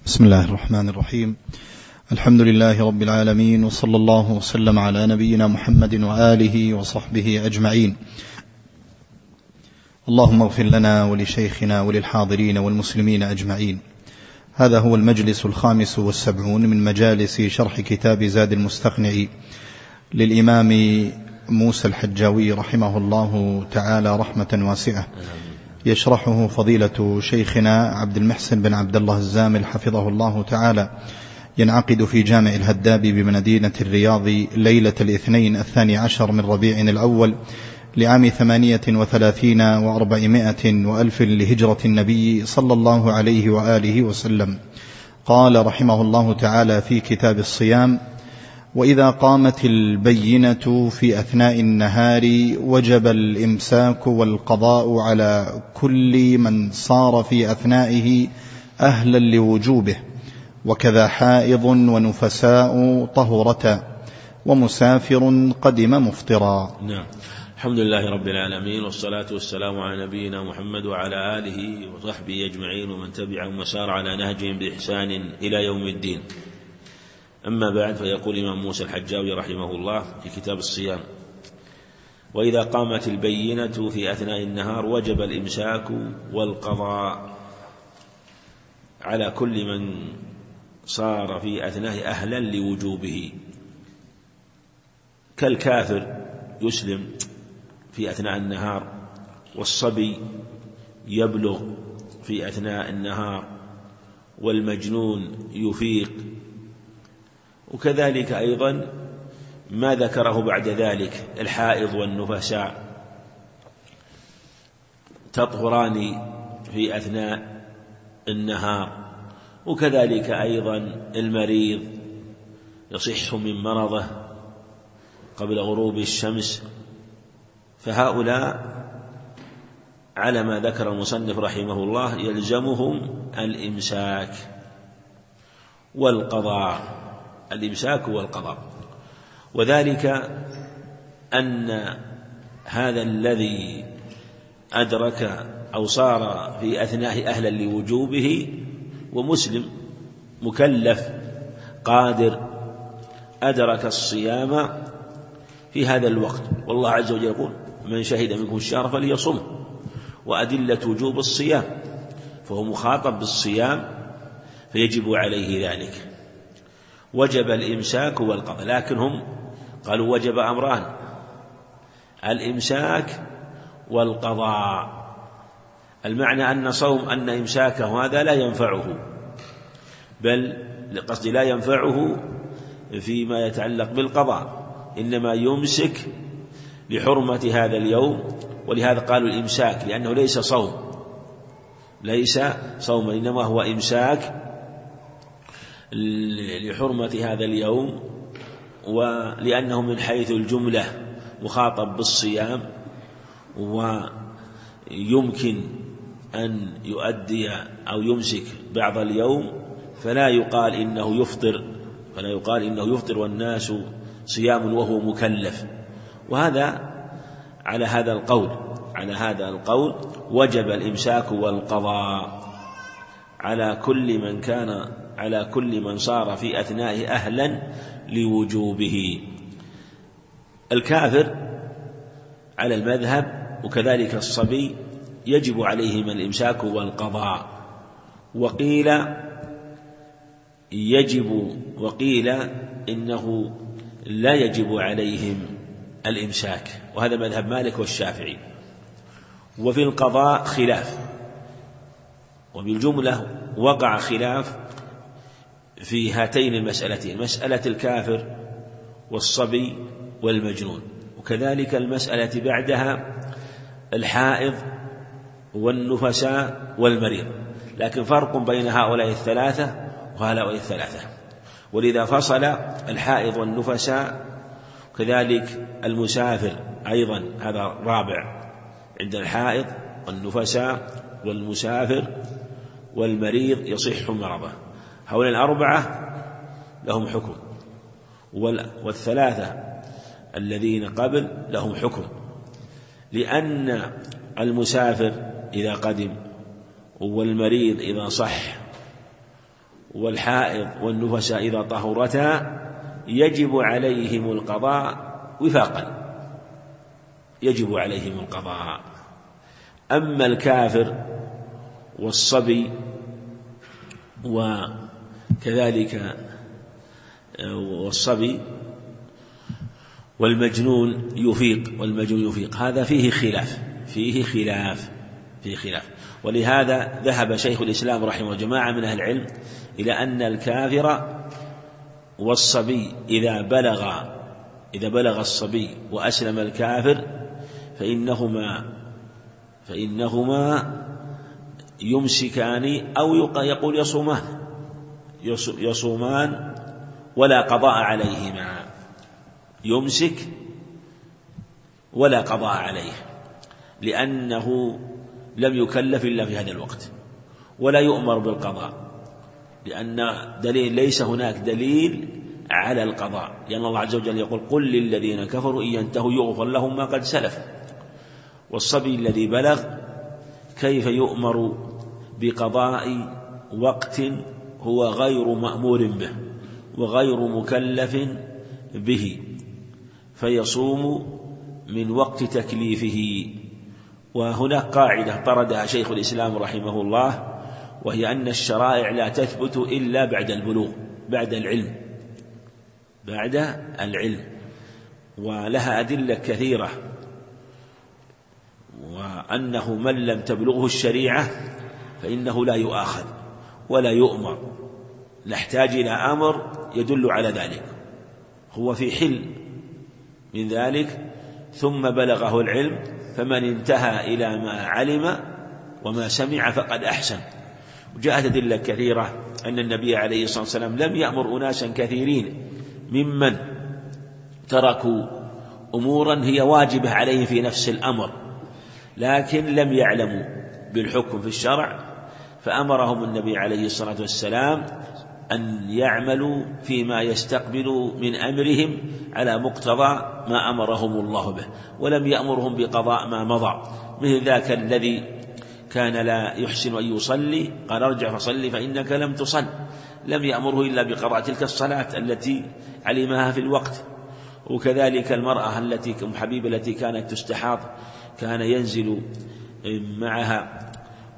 بسم الله الرحمن الرحيم. الحمد لله رب العالمين، وصلى الله وسلم على نبينا محمد وآله وصحبه أجمعين. اللهم اغفر لنا ولشيخنا وللحاضرين والمسلمين أجمعين. هذا هو المجلس 75 من مجالس شرح كتاب زاد المستقنع للإمام موسى الحجاوي رحمه الله تعالى رحمة واسعة، يشرحه فضيلة شيخنا عبد المحسن بن عبد الله الزامل حفظه الله تعالى. ينعقد في جامع الهداب بمدينة الرياض ليلة الاثنين 12 من ربيع الأول لعام 38 و400 وألف لهجرة النبي صلى الله عليه وآله وسلم. قال رحمه الله تعالى في كتاب الصيام: وإذا قامت البينة في أثناء النهار وجب الإمساك والقضاء على كل من صار في أثنائه أهلا لوجوبه، وكذا حائض ونفساء طهرة ومسافر قدم مفطرا. نعم. الحمد لله رب العالمين، والصلاة والسلام على نبينا محمد وعلى آله وصحبه أجمعين ومن تبعهم وسار على نهجهم بإحسان إلى يوم الدين. أما بعد، فيقول الإمام موسى الحجاوي رحمه الله في كتاب الصيام: وإذا قامت البينة في أثناء النهار وجب الإمساك والقضاء على كل من صار في أثناء أهلا لوجوبه، كالكافر يسلم في أثناء النهار، والصبي يبلغ في أثناء النهار، والمجنون يفيق، وكذلك أيضا ما ذكره بعد ذلك: الحائض والنفساء تطهران في أثناء النهار، وكذلك أيضا المريض يصح من مرضه قبل غروب الشمس. فهؤلاء على ما ذكر المصنف رحمه الله يلزمهم الإمساك والقضاء، الإمساك والقضاء، وذلك أن هذا الذي أدرك أو صار في أثناء أهلا لوجوبه ومسلم مكلف قادر أدرك الصيام في هذا الوقت، والله عز وجل يقول: من شهد منكم الشهر فليصم، وأدلة وجوب الصيام، فهو مخاطب بالصيام فيجب عليه ذلك. وجب الإمساك والقضاء، لكن هم قالوا وجب أمران: الإمساك والقضاء. المعنى أن إمساكه هذا لا ينفعه، بل لقصد لا ينفعه فيما يتعلق بالقضاء، إنما يمسك لحرمة هذا اليوم، ولهذا قالوا الإمساك، لأنه ليس صوم إنما هو إمساك لحرمة هذا اليوم، ولأنه من حيث الجملة مخاطب بالصيام، ويمكن أن يؤدي أو يمسك بعض اليوم، فلا يقال إنه يفطر والناس صيام وهو مكلف. وهذا على هذا القول وجب الإمساك والقضاء على كل من صار في أثناء أهلا لوجوبه. الكافر على المذهب وكذلك الصبي يجب عليهم الإمساك والقضاء، وقيل إنه لا يجب عليهم الإمساك، وهذا مذهب مالك والشافعي. وفي القضاء خلاف، وبالجملة وقع خلاف في هاتين المسألتين: مسألة الكافر والصبي والمجنون، وكذلك المسألة بعدها الحائض والنفساء والمريض، لكن فرق بين هؤلاء الثلاثة وهؤلاء الثلاثة. ولذا فصل الحائض والنفساء، كذلك المسافر أيضا، هذا رابع عند الحائض والنفساء والمسافر والمريض يصح مرضه. هؤلاء الأربعة لهم حكم، والثلاثة الذين قبل لهم حكم، لأن المسافر إذا قدم والمريض إذا صح والحائض والنفساء إذا طهرتا يجب عليهم القضاء وفاقا، يجب عليهم القضاء. أما الكافر والصبي وكذلك والصبي والمجنون يفيق هذا فيه خلاف. ولهذا ذهب شيخ الإسلام رحمه الله وجماعة من أهل العلم إلى أن الكافر والصبي إذا بلغ الصبي وأسلم الكافر فإنهما يمسكان أو يقول يصومان ولا قضاء عليهما، يمسك ولا قضاء عليه، لأنه لم يكلف إلا في هذا الوقت، ولا يؤمر بالقضاء، لأن ليس هناك دليل على القضاء، لأن الله عز وجل يقول قل للذين كفروا إن ينتهوا يغفر لهم ما قد سلف. والصبي الذي بلغ كيف يؤمر بقضاء وقت هو غير مأمور به وغير مكلف به، فيصوم من وقت تكليفه. وهناك قاعدة طردها شيخ الإسلام رحمه الله، وهي أن الشرائع لا تثبت إلا بعد البلوغ، بعد العلم، ولها أدلة كثيرة، وأنه من لم تبلغه الشريعة فإنه لا يؤاخذ ولا يؤمر، نحتاج إلى أمر يدل على ذلك، هو في حل من ذلك ثم بلغه العلم، فمن انتهى إلى ما علم وما سمع فقد أحسن. وجاءت أدلة كثيرة أن النبي عليه الصلاة والسلام لم يأمر أناسا كثيرين ممن تركوا أمورا هي واجبة عليهم في نفس الأمر، لكن لم يعلموا بالحكم في الشرع، فأمرهم النبي عليه الصلاة والسلام أن يعملوا فيما يستقبل من أمرهم على مقتضى ما أمرهم الله به، ولم يأمرهم بقضاء ما مضى. مثل ذاك الذي كان لا يحسن أن يصلي قال ارجع فصلي فإنك لم تصل، لم يأمره إلا بقضاء تلك الصلاة التي علمها في الوقت. وكذلك المرأة التي حبيبة التي كانت تستحاض كان ينزل معها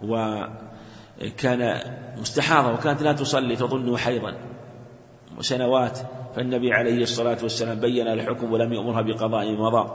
وكان مستحاضة وكانت لا تصلي تظن حيضا سنوات، فالنبي عليه الصلاة والسلام بين الحكم ولم يأمرها بقضاء مضى.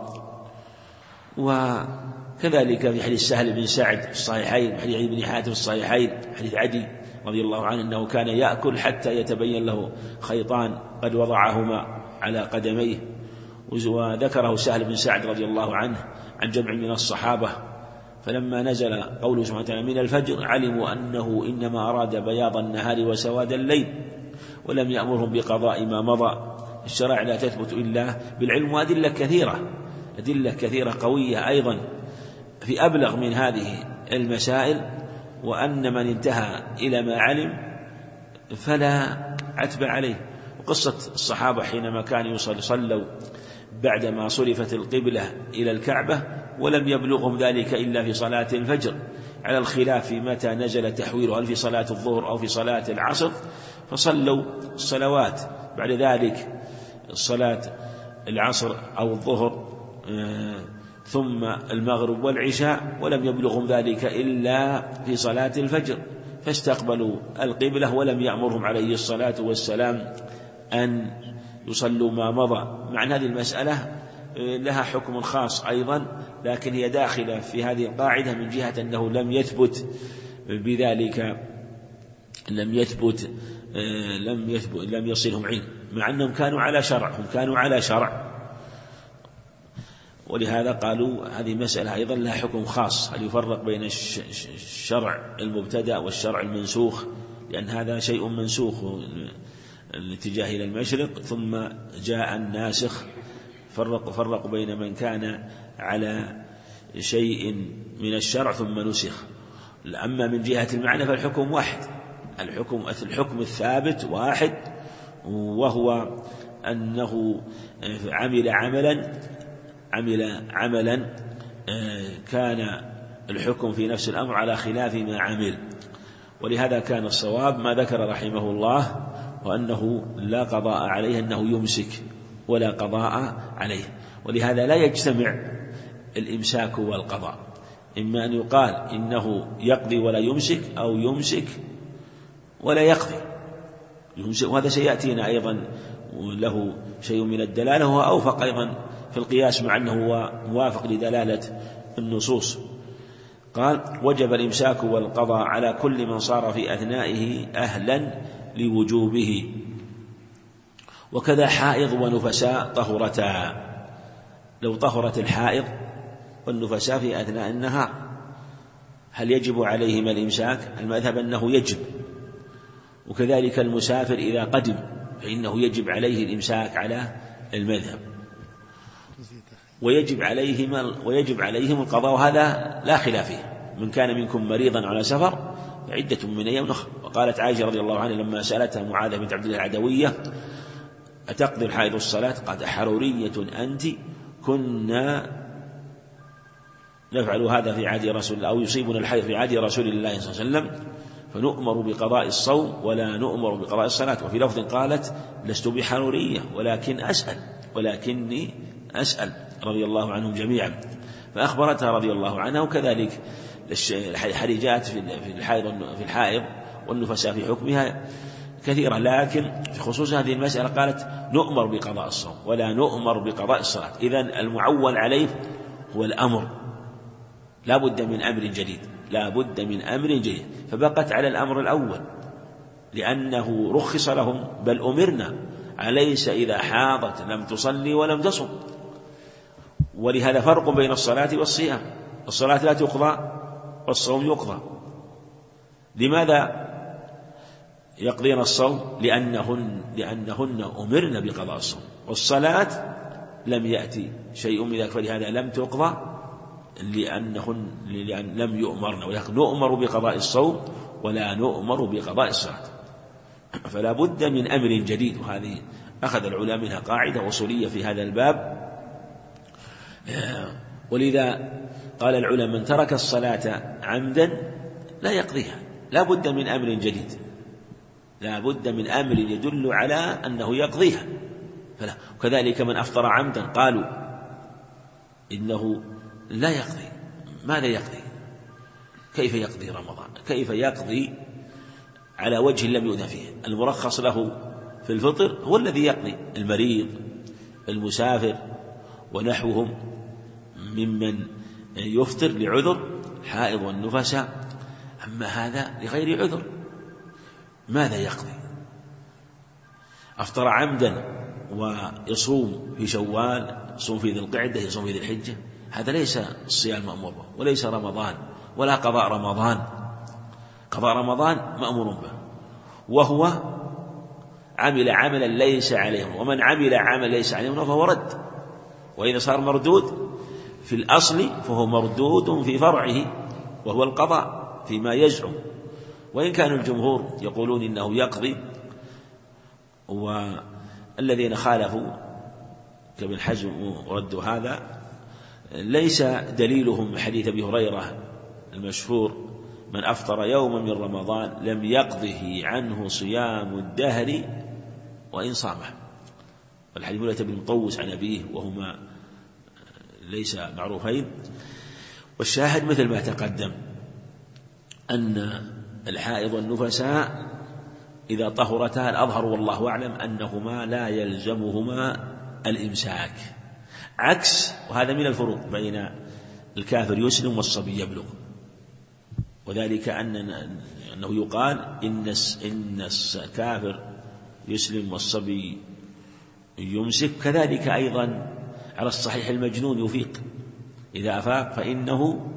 وكذلك في حديث سهل بن سعد في الصحيحين، وحديث عدي بن حاتم في الصحيحين، حديث عدي رضي الله عنه أنه كان يأكل حتى يتبين له خيطان قد وضعهما على قدميه. وذكره سهل بن سعد رضي الله عنه عن جمع من الصحابة، فلما نزل قوله سبحانه وتعالى من الفجر علموا أنه إنما أراد بياض النهار وسواد الليل، ولم يأمرهم بقضاء ما مضى. الشرائع لا تثبت إلا بالعلم، وأدلة كثيرة قوية أيضا في أبلغ من هذه المسائل، وأن من انتهى إلى ما علم فلا عتب عليه. وقصة الصحابة حينما كانوا يصلوا بعدما صرفت القبلة إلى الكعبة ولم يبلغهم ذلك إلا في صلاة الفجر، على الخلاف في متى نزل تحويله، هل في صلاة الظهر أو في صلاة العصر، فصلوا الصلوات بعد ذلك صلاة العصر أو الظهر ثم المغرب والعشاء، ولم يبلغهم ذلك إلا في صلاة الفجر، فاستقبلوا القبلة ولم يأمرهم عليه الصلاة والسلام أن يصلوا ما مضى. مع هذه المسألة لها حكم خاص أيضا، لكن هي داخلة في هذه القاعدة من جهة أنه لم يثبت بذلك، لم يصلهم علم، مع أنهم كانوا على شرع، ولهذا قالوا هذه مسألة أيضا لها حكم خاص، هل يفرق بين الشرع المبتدأ والشرع المنسوخ، لأن هذا شيء منسوخ الاتجاه إلى المشرق، ثم جاء الناسخ فرقوا بين من كان على شيء من الشرع ثم نسخ. أما من جهة المعنى فالحكم واحد، الحكم الثابت واحد، وهو أنه عمل عملا كان الحكم في نفس الأمر على خلاف ما عمل. ولهذا كان الصواب ما ذكر رحمه الله، وأنه لا قضاء عليه، أنه يمسك ولا قضاء عليه. ولهذا لا يجتمع الإمساك والقضاء، إما أن يقال إنه يقضي ولا يمسك، أو يمسك ولا يقضي. وهذا سيأتينا أيضا له شيء من الدلالة، وهو أوفق أيضا في القياس مع أنه هو موافق لدلالة النصوص. قال: وجب الإمساك والقضاء على كل من صار في أثنائه أهلا لوجوبه، وكذا حائض ونفساء طهرتا. لو طهرت الحائض والنفساء في أثناء النهار هل يجب عليهما الإمساك؟ المذهب أنه يجب، وكذلك المسافر إذا قدم فإنه يجب عليه الإمساك على المذهب، ويجب عليهم القضاء، وهذا لا خلاف فيه. من كان منكم مريضا على سفر فعدة من أيام أخرى. وقالت عائشة رضي الله عنها لما سألتها معاذ بنت عبد الله العدوية: أتقضي الحائض الصلاة؟ قالت: حرورية أنت، كنا نفعل هذا في عهد رسول الله، أو يصيبنا الحيض في عهد رسول الله صلى الله عليه وسلم، فنؤمر بقضاء الصوم ولا نؤمر بقضاء الصلاة. وفي لفظ قالت: لست بحرورية ولكني أسأل، رضي الله عنهم جميعا. فأخبرتها رضي الله عنها. وكذلك الحرجات في الحائض والنفساء في حكمها كثيرة، لكن في خصوص هذه المسألة قالت: نؤمر بقضاء الصوم ولا نؤمر بقضاء الصلاة. إذن المعول عليه هو الأمر، لا بد من أمر جديد، فبقت على الأمر الأول لأنه رخص لهم، بل أمرنا: أليس إذا حاضت لم تصلي ولم تصم. ولهذا فرق بين الصلاة والصيام، الصلاة لا تقضى والصوم يقضى. لماذا يقضين الصوم؟ لأنهن أمرن بقضاء الصوم، والصلاة لم يأتي شيء من ذلك، فلهذا لم تقضى لأن لم يؤمرن، ولكن نؤمر بقضاء الصوم ولا نؤمر بقضاء الصلاة. فلا بد من أمر جديد، وهذه أخذ العلماء منها قاعدة أصولية في هذا الباب. ولذا قال العلماء: من ترك الصلاة عمدا لا يقضيها، لا بد من أمر جديد، لا بد من أمر يدل على أنه يقضيها. وكذلك من أفطر عمدا قالوا إنه لا يقضي. ماذا يقضي؟ كيف يقضي رمضان؟ كيف يقضي على وجه لم يؤذن فيه؟ المرخص له في الفطر هو الذي يقضي، المريض، المسافر، ونحوهم ممن يفطر لعذر، حائض والنفساء. أما هذا لغير عذر ماذا يقضي؟ أفطر عمدا ويصوم في شوال، يصوم في ذي القعدة، يصوم في ذي الحجة، هذا ليس الصيام مأمور به، وليس رمضان، ولا قضاء رمضان. قضاء رمضان مأمور به، وهو عمل عملا ليس عليه، ومن عمل عملا ليس عليه فهو رد. وإذا صار مردود في الأصل فهو مردود في فرعه، وهو القضاء فيما يزعم. وإن كان الجمهور يقولون إنه يقضي، والذين خالفوا كابن حزم ردوا هذا، ليس دليلهم حديث أبي هريرة المشهور: من أفطر يوما من رمضان لم يقضه عنه صيام الدهر وإن صامه. والحديث مولى بن مطوس عن أبيه، وهما ليس معروفين. والشاهد مثل ما تقدم أن الحائض والنفساء إذا طهرتا، الأظهر والله أعلم أنهما لا يلزمهما الإمساك، عكس، وهذا من الفروق بين الكافر يسلم والصبي يبلغ، وذلك أنه يقال إن الكافر يسلم والصبي يمسك. كذلك أيضا على الصحيح المجنون يفيق، إذا أفاق فإنه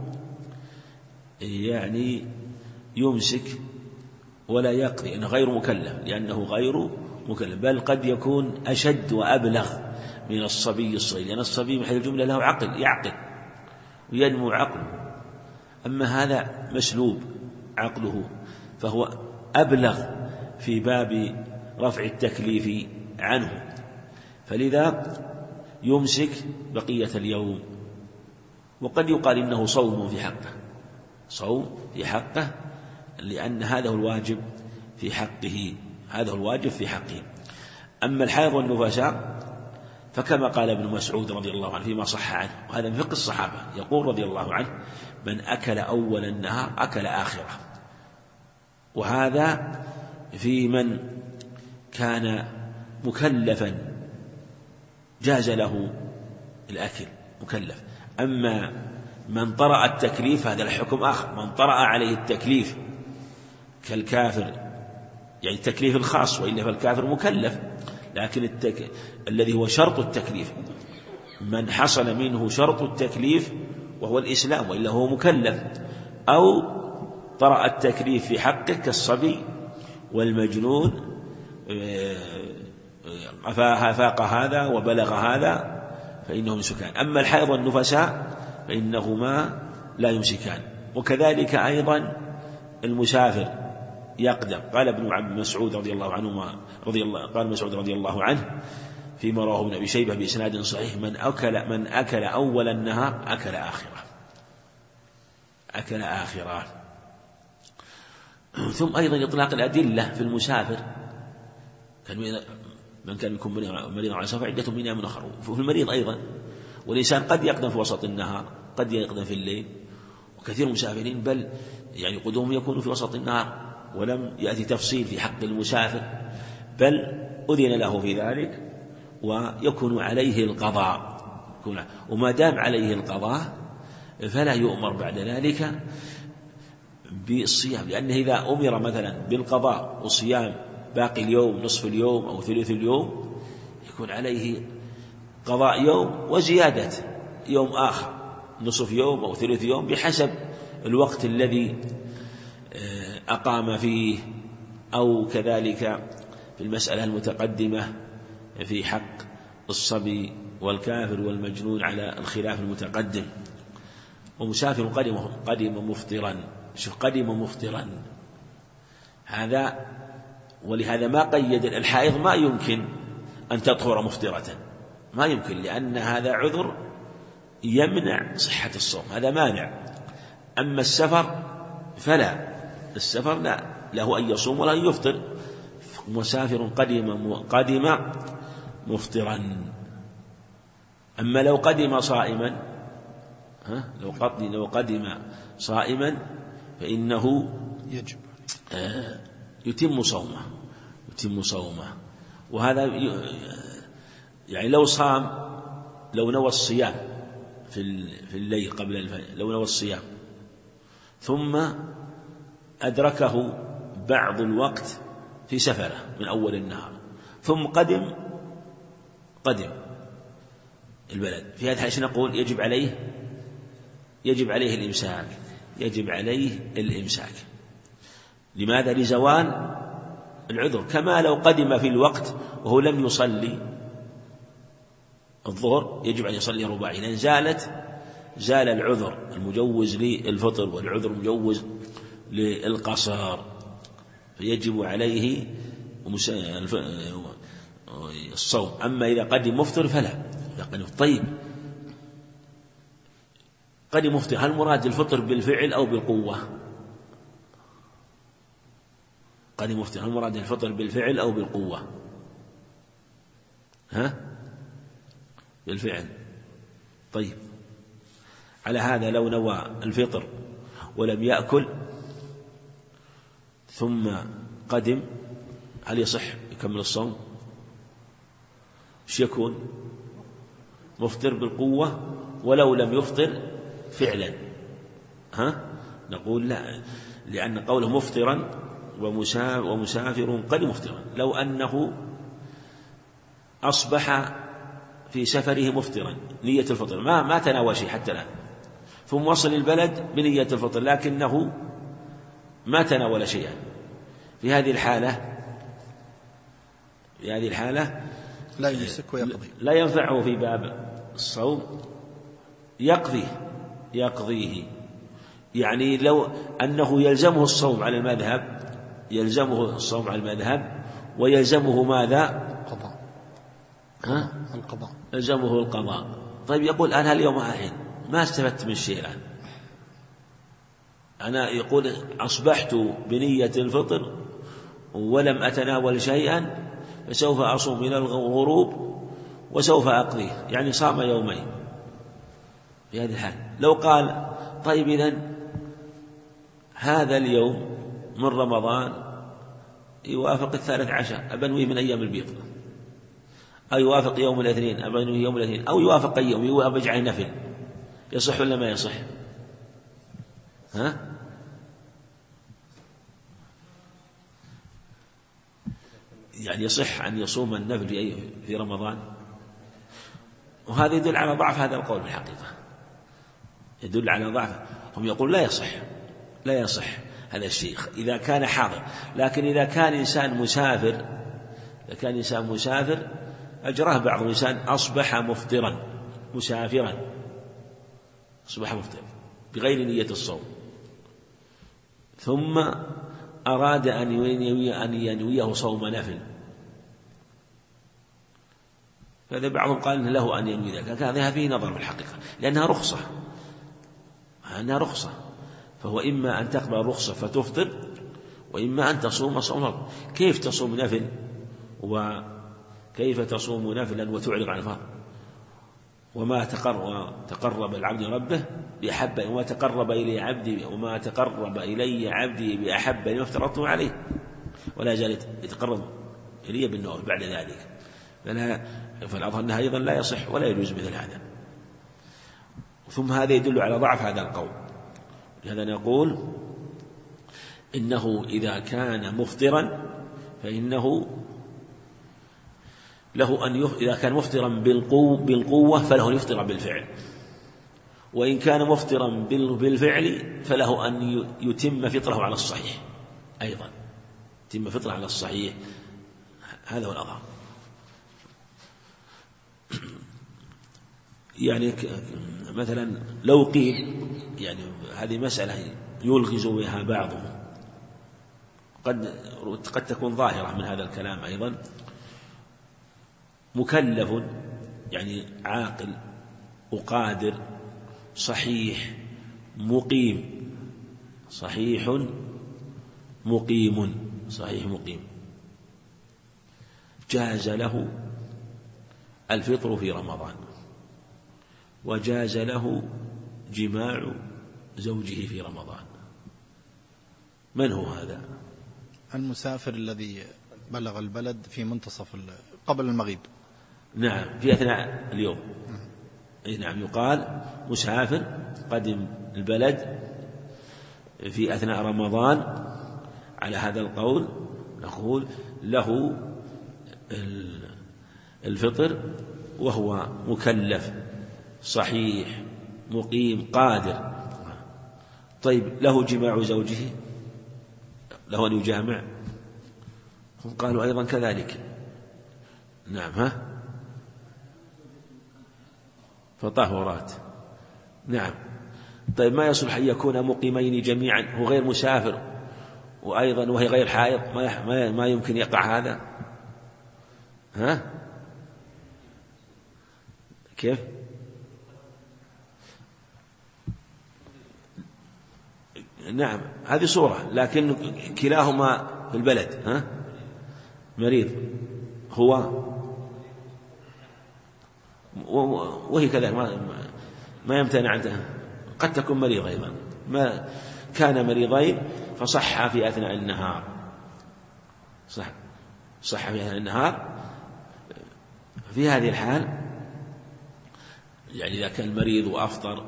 يعني يمسك ولا يقضي، إنه غير مكلف، لأنه غير مكلف، بل قد يكون أشد وأبلغ من الصبي الصغير، لأن الصبي من حيث الجملة له عقل، يعقل وينمو عقله، أما هذا مسلوب عقله، فهو أبلغ في باب رفع التكليف عنه، فلذا يمسك بقية اليوم. وقد يقال إنه صوم في حقه، صوم في حقه، لأن هذا هو الواجب في حقه، هذا هو الواجب في حقه. أما الحيض والنفساء فكما قال ابن مسعود رضي الله عنه فيما صح عنه، وهذا من فقه الصحابة، يقول رضي الله عنه: من أكل أول النهار أكل آخره. وهذا في من كان مكلفا جاز له الأكل مكلف. أما من طرأ التكليف هذا الحكم آخر، من طرأ عليه التكليف كالكافر، يعني التكليف الخاص، وإلا فالكافر مكلف، لكن الذي هو شرط التكليف، من حصل منه شرط التكليف وهو الإسلام، وإلا هو مكلف. أو طرأ التكليف في حقه كالصبي والمجنون، فاق هذا وبلغ هذا فإنهم يمسكان. أما الحيض والنفساء فإنهما لا يمسكان. وكذلك أيضا المسافر يقدم. قال ابن مسعود رضي الله عنه قال مسعود رضي الله عنه فيما رواه ابن أبي شيبة بإسناد صحيح: من أكل أول النهار أكل آخره، أكل آخره. ثم أيضا إطلاق الأدلة في المسافر، من كان منكم مريضا على سفر عدة من أيام أخرى. وفي المريض أيضا، والإنسان قد يقدم في وسط النهار، قد يقدم في الليل، وكثير من المسافرين بل يعني قدومهم يكون في وسط النهار، ولم يأتي تفصيل في حق المسافر، بل أذن له في ذلك ويكون عليه القضاء. وما دام عليه القضاء فلا يؤمر بعد ذلك بالصيام، لأنه إذا أمر مثلا بالقضاء وصيام باقي اليوم، نصف اليوم أو ثلث اليوم، يكون عليه قضاء يوم وزيادة يوم آخر، نصف يوم أو ثلث يوم، بحسب الوقت الذي أقام فيه. أو كذلك في المسألة المتقدمة في حق الصبي والكافر والمجنون على الخلاف المتقدم. ومسافر قدم مفطرا، شوف قدم مفطرا هذا، ولهذا ما قيد الحائض، ما يمكن أن تطهر مفطرة، ما يمكن، لأن هذا عذر يمنع صحة الصوم، هذا مانع. أما السفر فلا، السفر لا، له أن يصوم ولا أن يفطر. مسافر قدم مفطرا. أما لو قدم صائما، لو قدم صائما فإنه يجب يتم صومه. وهذا يعني لو صام، لو نوى الصيام في الليل قبل الفجر، لو نوى الصيام ثم أدركه بعض الوقت في سفره من أول النهار، ثم قدم البلد، في هذا الحالة نقول يجب عليه الإمساك. لماذا؟ لزوال العذر. كما لو قدم في الوقت وهو لم يصلي الظهر، يجب أن يصلي رباعي، لأن زال العذر المجوز للفطر والعذر المجوز للقصر، فيجب عليه الصوم. أما إذا قدم مفطر فلا. طيب، قدم مفطر، هل مراد الفطر بالفعل أو بالقوة؟ قدم مفطر، هل مراد الفطر بالفعل أو بالقوة؟ بالفعل. طيب، على هذا لو نوى الفطر ولم يأكل ثم قدم، هل يصح يكمل الصوم؟ ايش يكون؟ مفطر بالقوة ولو لم يفطر فعلا. نقول لا، لأن قوله مفطرا ومسافر قد مفطرا، لو أنه أصبح في سفره مفطرا نية الفطر، ما تناول شيء حتى الآن، ثم وصل البلد بنية الفطر لكنه ما تناول شيئا، في هذه الحالة لا يمسك ويقضي، لا ينفعه في باب الصوم، يقضيه. يعني لو أنه يلزمه الصوم على المذهب، ويلزمه ماذا؟ القضاء. يلزمه القضاء. طيب، يقول أنا اليوم ما استفدت من شيء الآن، أنا يقول أصبحت بنية الفطر ولم أتناول شيئا فسوف أصوم إلى الغروب وسوف أقضيه، يعني صام يومين في هذه الحال. لو قال طيب إذن هذا اليوم من رمضان يوافق 13 أبنوي من أيام البيض، أو يوافق يوم الاثنين أبنوي يوم الاثنين، أو يوافق أي يوم أبجعل نفل، يصح ولا ما يصح؟ يعني يصح أن يصوم النفل في رمضان؟ وهذا يدل على ضعف هذا القول بالحقيقة، يدل على ضعف. هم يقول لا يصح هذا الشيء إذا كان حاضر، لكن إذا كان إنسان مسافر أجراه بعض الإنسان أصبح مفطرا مسافرا، أصبح مفطرا بغير نية الصوم، ثم أراد أن ينويه صوم نفل، فهذا بعضهم قال إن له أن ينوي ذلك، هذا فيه نظر في الحقيقة، لأنها رخصة، فهو إما أن تقبل الرخصة فتفطر، وإما أن تصوم صوم. كيف تصوم نفل وكيف تصوم نفلا وتعرض عن الفرض؟ وما تقرب العبد ربه بأحب، وما تقرب إلي عبدي بأحب لما افترضته عليه، ولا زال يتقرب إلي بالنوافل بعد ذلك، فالأظهر أنها أيضا لا يصح ولا يجوز مثل هذا. ثم هذا يدل على ضعف هذا القول، لهذا نقول إنه إذا كان مفطرا فإنه له أن إذا كان مفطرا بالقوة فله أن يفطر بالفعل، وإن كان مفطرا بالفعل فله أن يتم فطره على الصحيح أيضا، يتم فطره على الصحيح. هذا هو الأظهر. يعني مثلا لو قيل، يعني هذه مسألة يلغز بها بعضهم، قد تكون ظاهرة من هذا الكلام أيضا، مكلف يعني عاقل وقادر صحيح مقيم، صحيح مقيم جاز له الفطر في رمضان، وجاز له جماع زوجه في رمضان. من هو هذا؟ المسافر الذي بلغ البلد في منتصف قبل المغيب. نعم، في أثناء اليوم. نعم، يقال مسافر قدم البلد في أثناء رمضان، على هذا القول نقول له الفطر وهو مكلف صحيح مقيم قادر. طيب له جماع زوجه، له أن يجامع؟ هم قالوا أيضا كذلك. نعم، فطهرات. نعم. طيب ما يصلح أن يكون مقيمين جميعا، هو غير مسافر وأيضا وهي غير حائض، ما يمكن يقع هذا؟ كيف؟ نعم، هذه صورة، لكن كلاهما في البلد مريض هو وهي كذلك، ما يمتنع عنه، قد تكون مريض أيضا، ما كان مريضين فصح في أثناء النهار، صح في أثناء النهار. في هذه الحال يعني إذا كان مريض وأفطر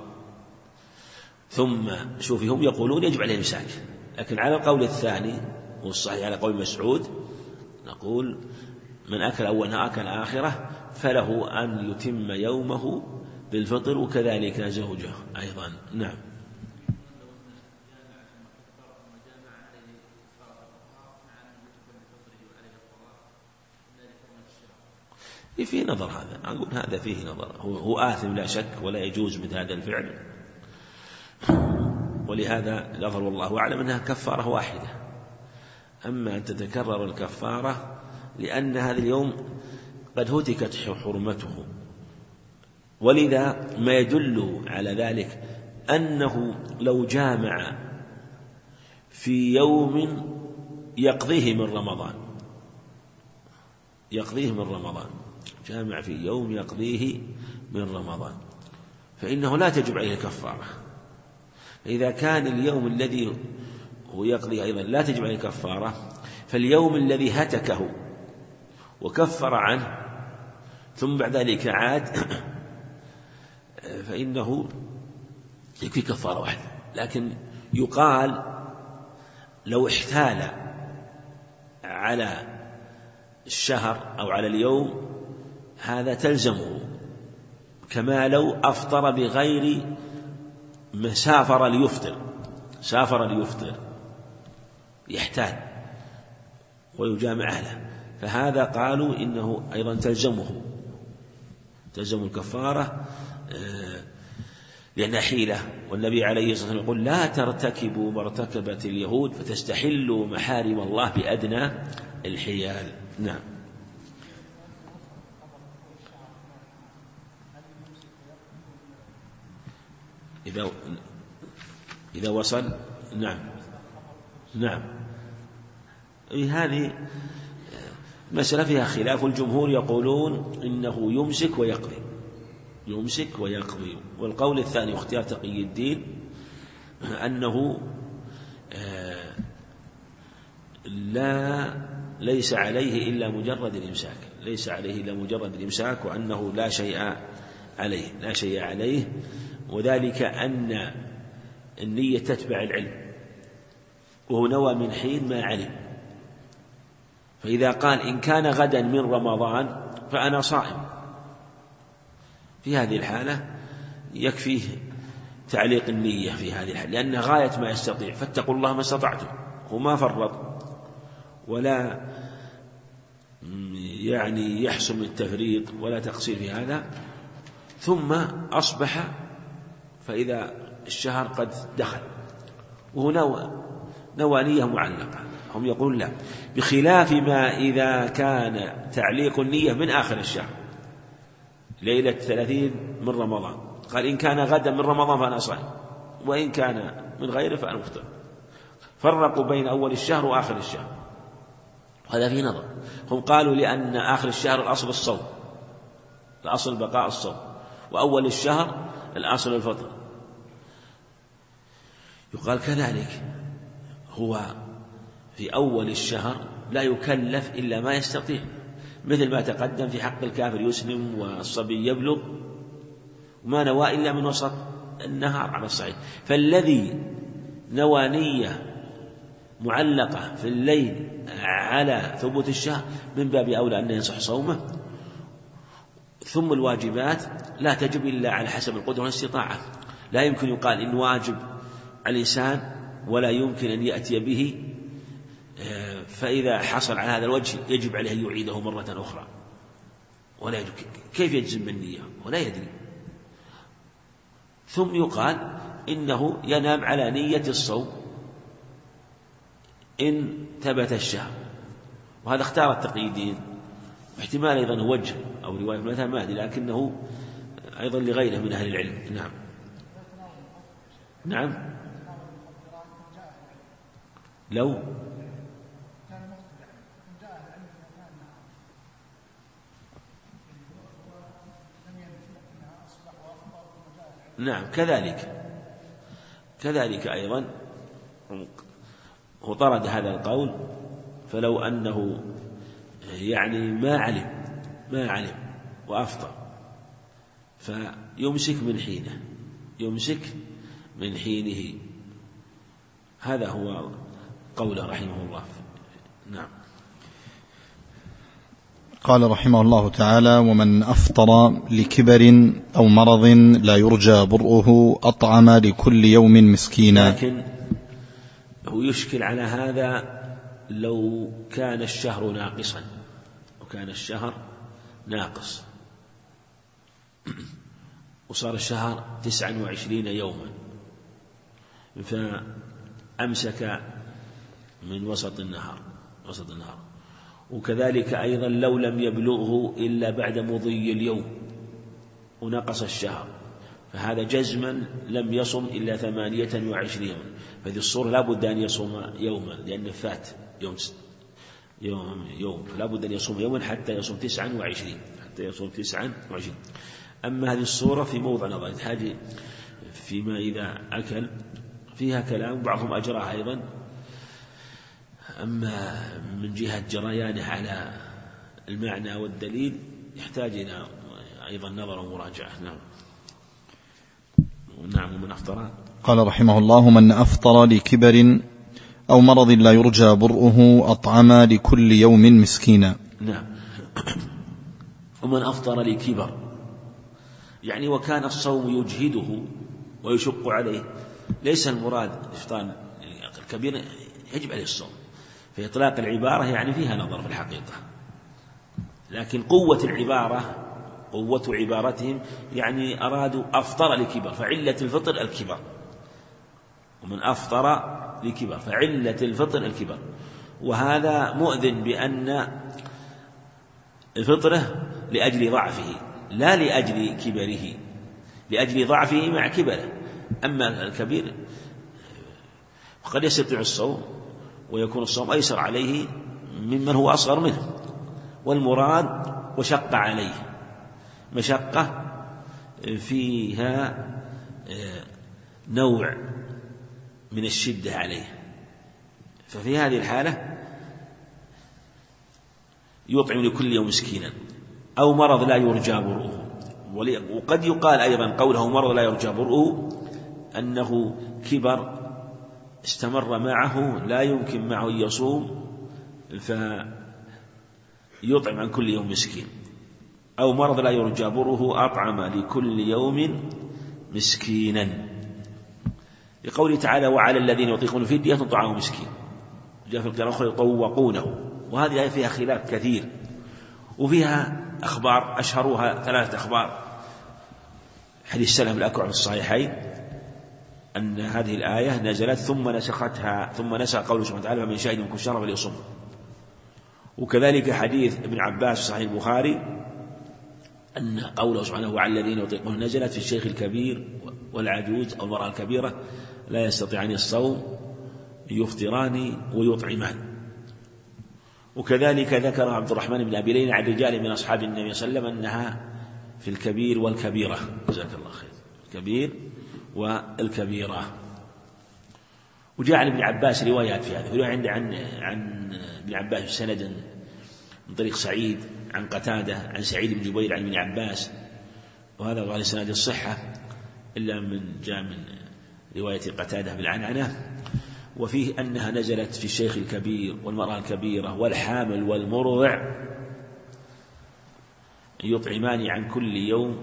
ثم شوفي هم يقولون يجب عليه الإمساك، لكن على القول الثاني والصحيح على قول مسعود نقول من أكل أولها أكل آخرة فله أن يتم يومه بالفطر، وكذلك زوجه أيضا. نعم. في نظر هذا، أقول هذا فيه نظر، هو آثم لا شك ولا يجوز مثل هذا الفعل، ولهذا الأظهر والله أعلم أنها كفارة واحدة. أما أن تتكرر الكفارة لأن هذا اليوم قد هتكت حرمته، ولذا ما يدل على ذلك أنه لو جامع في يوم يقضيه من رمضان، يقضيه من رمضان، جامع في يوم يقضيه من رمضان، فإنه لا تجب عليه الكفارة. إذا كان اليوم الذي هو يقضي أيضا لا تجب عليه الكفارة، فاليوم الذي هتكه وكفر عنه ثم بعد ذلك عاد فإنه يكفي كفارة واحدة. لكن يقال لو احتال على الشهر أو على اليوم هذا تلزمه، كما لو أفطر بغير مسافر ليفطر، سافر ليفطر يحتاج ويجامع أهله، فهذا قالوا إنه أيضا تلزم الكفارة لأنها حيلة. والنبي عليه الصلاة والسلام يقول لا ترتكبوا ما ارتكبت اليهود فتستحلوا محارم الله بأدنى الحيال. نعم. إذا وصل. نعم. هذه مسألة فيها خلاف، والجمهور يقولون إنه يمسك ويقضي، والقول الثاني اختيار تقي الدين أنه ليس عليه إلا مجرد الإمساك، وأنه لا شيء عليه، وذلك أن النية تتبع العلم، وهو نوى من حين ما علم. فإذا قال إن كان غدا من رمضان فأنا صائم، في هذه الحالة يكفيه تعليق النية في هذه الحالة، لأن غاية ما يستطيع، فاتقوا الله ما استطعتم، وما فرط ولا يعني يحسن التفريط ولا تقصير في هذا. ثم أصبح فإذا الشهر قد دخل وهو نوى نية معلقة، هم يقولون لا، بخلاف ما إذا كان تعليق النية من آخر الشهر ليلة 30 من رمضان، قال إن كان غدا من رمضان فأنا صائم، وإن كان من غيره فأنا مفطر، فرقوا بين أول الشهر وآخر الشهر، وهذا فيه نظر. هم قالوا لأن آخر الشهر الأصل الصوم، الأصل بقاء الصوم، وأول الشهر الأصل الفطر. يقال كذلك هو في أول الشهر لا يكلف إلا ما يستطيع، مثل ما تقدم في حق الكافر يسلم والصبي يبلغ، وما نوى إلا من وسط النهار على الصحيح. فالذي نوى نية معلقة في الليل على ثبوت الشهر من باب أولى أن يصح صومه. ثم الواجبات لا تجب إلا على حسب القدرة والاستطاعة، لا يمكن يقال إن واجب على الإنسان ولا يمكن أن يأتي به، فإذا حصل على هذا الوجه يجب عليه أن يعيده مرة أخرى، ولا يدري كيف يجزم بالنية ولا يدري. ثم يقال إنه ينام على نية الصوم إن ثبت الشهر، وهذا اختار التقييدين، واحتمال أيضا وجه أو رواية مثلا ما أدري، لكنه أيضا لغيره من أهل العلم. نعم. لو نعم كذلك أيضا هو طرد هذا القول، فلو أنه يعني ما علم وأفطر فيمسك من حينه، هذا هو قوله رحمه الله. نعم. قال رحمه الله تعالى: ومن أفطر لكبر أو مرض لا يرجى برؤه أطعم لكل يوم مسكينا. لكن هو يشكل على هذا لو كان الشهر ناقصا، وكان الشهر ناقص وصار الشهر 29 يوما، فأمسك من وسط النهار، وكذلك أيضا لو لم يبلغه إلا بعد مضي اليوم ونقص الشهر، فهذا جزما لم يصم إلا 28 يوما. فهذه الصورة لا بد أن يصوم يوما لأنه فات يوم فلا بد أن يصوم يوما حتى يصوم 29. أما هذه الصورة في موضع نظر هذه فيما إذا أكل فيها كلام بعضهم أجراها أيضا. أما من جهة جريانه على المعنى والدليل يحتاج إلى أيضا نظر ومراجعة. نعم. ومن أفطر قال رحمه الله: من أفطر لكبر أو مرض لا يرجى برؤه أطعم لكل يوم مسكينا. نعم. ومن أفطر لكبر يعني وكان الصوم يجهده ويشق عليه، ليس المراد إفطار الكبير يجب عليه الصوم، في إطلاق العبارة يعني فيها نظر في الحقيقة، لكن قوة عبارتهم يعني أرادوا أفطر لكبر فعلة الفطر الكبر. ومن أفطر لكبر فعلة الفطر الكبر، وهذا مؤذن بأن فطره لأجل ضعفه لا لأجل كبره، لأجل ضعفه مع كبره. أما الكبير قد يستطيع الصوم ويكون الصوم أيسر عليه ممن هو أصغر منه، والمراد وشق عليه مشقة فيها نوع من الشدة عليه، ففي هذه الحالة يطعم لكل يوم مسكينا أو مرض لا يرجى برؤه. وقد يقال أيضا قوله مرض لا يرجى برؤه أنه كبر استمر معه لا يمكن معه أن يصوم فيطعم عن كل يوم مسكين، أو مرض لا يرجى برؤه أطعم لكل يوم مسكينا، لقوله تعالى: وعلى الذين يطيقون فدية طعام مسكين. جاء في القراءة الأخرى يطوقونه، وهذه الآية فيها خلاف كثير وفيها أخبار أشهرها 3 أخبار. حديث سلم الأكوع في الصحيحين أن هذه الآية نزلت ثم نسخ قوله سبحانه وتعالى: فمن شهد منكم الشهر فليصم. وكذلك حديث ابن عباس في صحيح البخاري أن قوله سبحانه: وعلى الذين يطيقون نزلت في الشيخ الكبير والعجوز أو المرأة الكبيرة لا يستطيعان الصوم يفطران ويطعمان. وكذلك ذكر عبد الرحمن بن أبي ليلى عن رجال من أصحاب النبي صلى الله عليه وسلم أنها في الكبير والكبيرة، جزاك الله خير، الكبير والكبيرة. وجاء عن ابن عباس روايات في هذا، عن ابن عباس سند من طريق سعيد عن قتادة عن سعيد بن جبير عن ابن عباس، وهذا غير سند الصحة إلا من جاء من رواية قتادة بالعنعنة. وفيه أنها نزلت في الشيخ الكبير والمرأة الكبيرة والحامل والمرضع يطعمان عن كل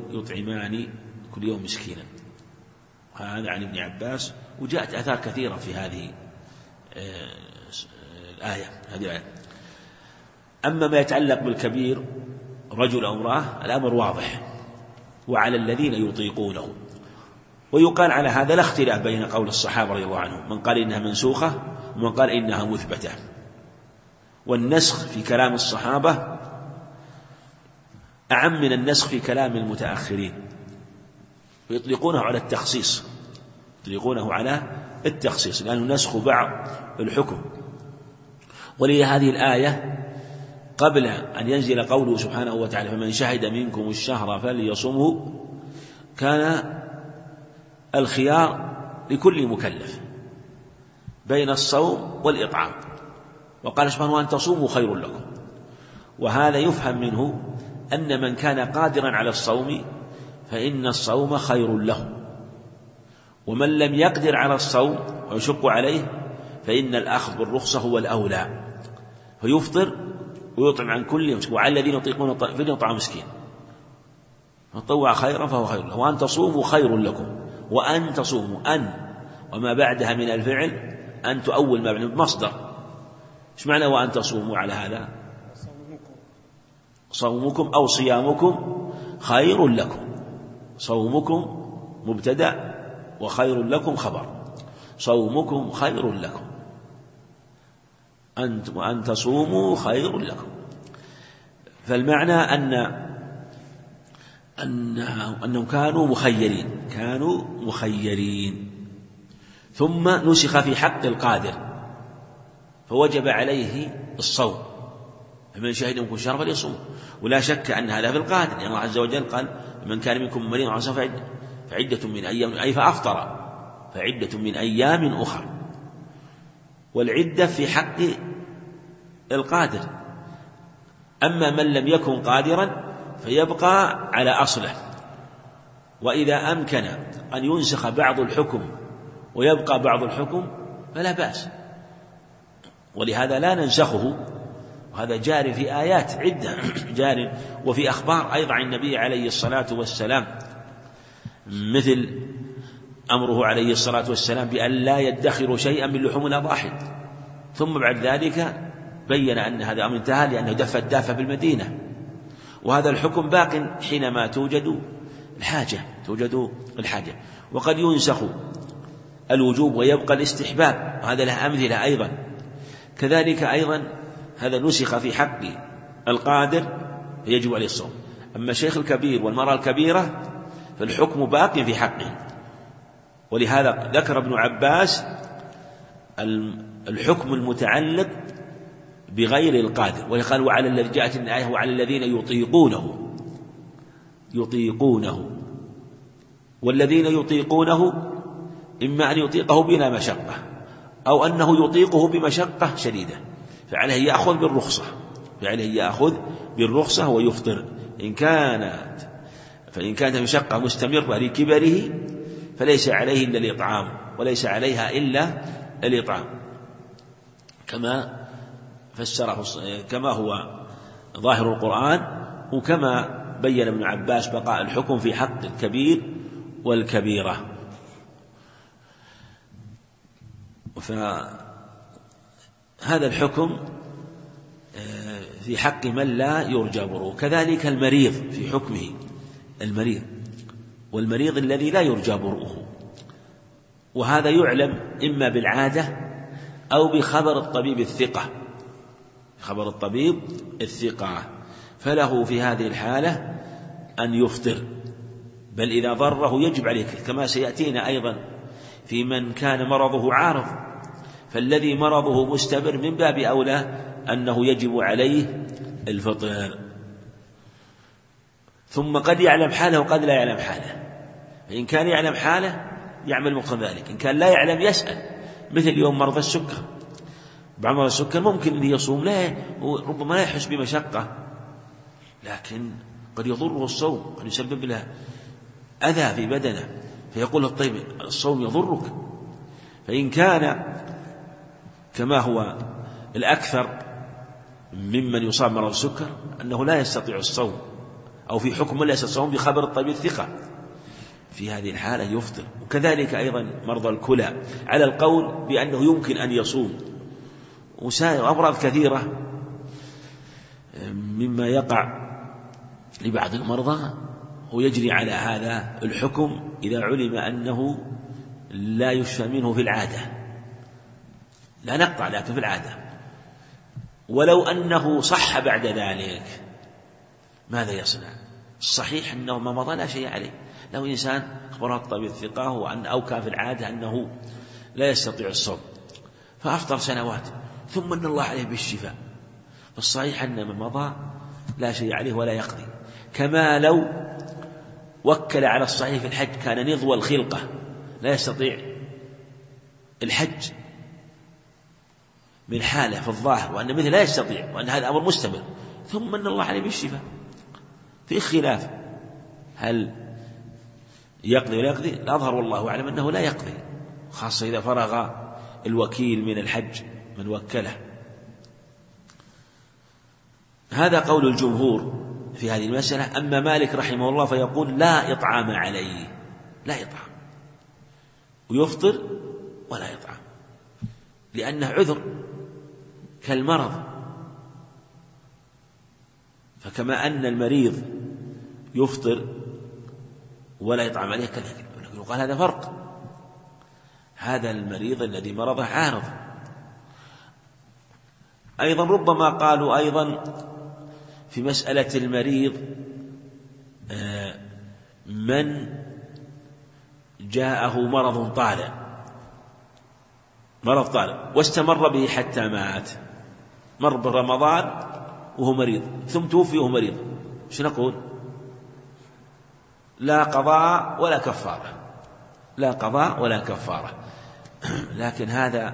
يوم مسكينا. هذا عن ابن عباس. وجاءت آثار كثيرة في هذه الآية. أما ما يتعلق بالكبير رجل أو امرأة الأمر واضح: وعلى الذين يطيقونه. ويقال على هذا لا اختلاف بين قول الصحابة رضي الله عنهم، من قال إنها منسوخة ومن قال إنها مثبتة. والنسخ في كلام الصحابة أعم من النسخ في كلام المتأخرين، ويطلقونه على التخصيص لأنه نسخ بعض الحكم. ولهذه الآية قبل أن ينزل قوله سبحانه وتعالى: فمن شهد منكم الشهر فليصمه، كان الخيار لكل مكلف بين الصوم والإطعام، وقال سبحانه: وأن تصوموا خير لكم. وهذا يفهم منه أن من كان قادرا على الصوم فإن الصوم خير له، ومن لم يقدر على الصوم ويشق عليه فإن الأخذ بالرخصة هو الأولى، فيفطر ويطعم عن كل مسكين. وعلى الذين يطيقون فدية طعام مسكين، من طوع خيرا فهو خير له، وأن تصوموا خير لكم. وأن تصوموا، أن وما بعدها من الفعل أن تؤول ما بعد مصدر. إيش معنى وأن تصوموا على هذا؟ صومكم أو صيامكم خير لكم. صومكم مبتدأ وخير لكم خبر. صومكم خير لكم، أن تصوموا خير لكم. فالمعنى أن أنهم كانوا مخيرين ثم نسخ في حق القادر فوجب عليه الصوم، فمن شهد منكم الشهر فليصوم. ولا شك أن هذا في القادر، لأن الله عز وجل قال من كان منكم مريضا أو سفر فعدة من أيام، أي فأفطر فعدة من أيام أخر. والعدة في حق القادر. أما من لم يكن قادرا فيبقى على أصله، وإذا أمكن أن ينسخ بعض الحكم ويبقى بعض الحكم فلا بأس، ولهذا لا ننسخه، وهذا جاري في آيات عدة جاري وفي أخبار أيضا عن النبي عليه الصلاة والسلام، مثل أمره عليه الصلاة والسلام بأن لا يدخروا شيئا من لحوم الأضاحي، ثم بعد ذلك بين أن هذا أمر انتهى لأنه دف الدافة بالمدينة، وهذا الحكم باق حينما توجد الحاجة. وقد ينسخ الوجوب ويبقى الاستحباب، وهذا له أمثلة أيضا. كذلك أيضا هذا نسخ في حق القادر يجب عليه الصوم. أما الشيخ الكبير والمرأة الكبيرة فالحكم باق في حقه، ولهذا ذكر ابن عباس الحكم المتعلق بغير القادر، وقال وعلى الذي جاءت الآية وعلى الذين يطيقونه. والذين يطيقونه إما أن يطيقه بلا مشقة أو أنه يطيقه بمشقة شديدة، فعليه يأخذ بالرخصة ويفطر. فإن كانت مشقة مستمرة لكبره فليس عليه إلا الإطعام، وليس عليها إلا الإطعام، كما فسره كما هو ظاهر القرآن، وكما بين ابن عباس بقاء الحكم في حق الكبير والكبيرة. فهذا الحكم في حق من لا يرجى بره. كذلك المريض في حكمه، والمريض الذي لا يرجى برؤه، وهذا يعلم إما بالعادة أو بخبر الطبيب الثقة، فله في هذه الحالة أن يفطر، بل إذا ضره يجب عليه، كما سيأتينا أيضا في من كان مرضه عارض، فالذي مرضه مستمر من باب أولى أنه يجب عليه الفطر. ثم قد يعلم حاله وقد لا يعلم حاله، فإن كان يعلم حاله يعمل مقتضى ذلك، إن كان لا يعلم يسأل. مثل اليوم مرضى السكر، بعض مرضى السكر ممكن أن يصوم، لا ربما لا يحس بمشقة، لكن قد يضره الصوم، قد يسبب له أذى في بدنه، فيقول الطيب الصوم يضرك. فإن كان كما هو الأكثر ممن يصاب مرض السكر أنه لا يستطيع الصوم، أو في حكم لا يستطيع الصوم بخبر الطبيب الثقة، في هذه الحالة يفطر. وكذلك أيضا مرضى الكلى على القول بأنه يمكن أن يصوم، وسائر أمراض كثيرة مما يقع لبعض المرضى ويجري على هذا الحكم إذا علم أنه لا يشفى منه في العادة، لا نقطع لكن في العادة، ولو أنه صح بعد ذلك ماذا يصنع؟ الصحيح أنه ما مضى لا شيء عليه. لو إنسان أخبره الطبيب الثقة أو كان في العادة أنه لا يستطيع الصوم فأفطر سنوات ثم أن الله عليه بالشفاء، فالصحيح أن من مضى لا شيء عليه ولا يقضي. كما لو وكل على الصحيح في الحج كان نضوى الخلقة لا يستطيع الحج من حالة في الظاهر وأن مثل لا يستطيع وأن هذا أمر مستمر، ثم أن الله عليه بالشفاء، في خلاف هل يقضي ولا يقضي؟ الأظهر والله أعلم أنه لا يقضي، خاصة إذا فرغ الوكيل من الحج من وكله. هذا قول الجمهور في هذه المسألة. أما مالك رحمه الله فيقول لا إطعام عليه، لا إطعام، ويفطر ولا يطعم لأنه عذر كالمرض. فكما أن المريض يفطر ولا يطعم عليه كذلك، يقال هذا فرق، هذا المريض الذي مرضه عارض. أيضا ربما قالوا أيضا في مسألة المريض من جاءه مرض طارئ واستمر به حتى مات، مر برمضان وهو مريض ثم توفي وهو مريض، شو نقول؟ لا قضاء ولا كفارة. لكن هذا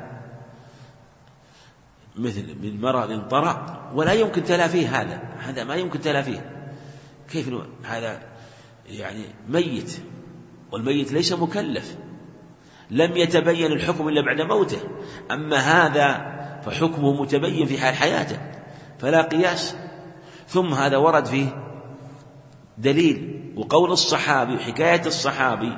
مثل من مرض طرأ ولا يمكن تلافيه، هذا ما يمكن تلافيه. كيف هذا؟ يعني ميت، والميت ليس مكلف، لم يتبين الحكم إلا بعد موته. أما هذا فحكمه متبين في حال حياته فلا قياس. ثم هذا ورد فيه دليل، وقول الصحابي وحكاية الصحابي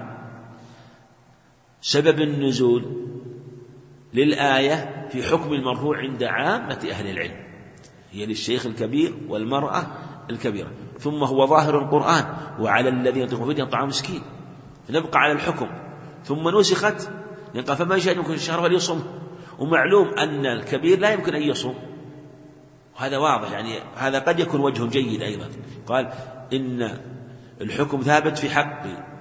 سبب النزول للآية في حكم المرفوع عند عامة أهل العلم، هي للشيخ الكبير والمرأة الكبيرة. ثم هو ظاهر القرآن وعلى الذين يطيقون فدية طعام مسكين، فنبقى على الحكم. ثم نسخت قال فمن شهد منكم الشهر فليصم، ومعلوم أن الكبير لا يمكن أن يصوم، وهذا واضح. يعني هذا قد يكون وجه جيد أيضا. قال إن الحكم ثابت في حق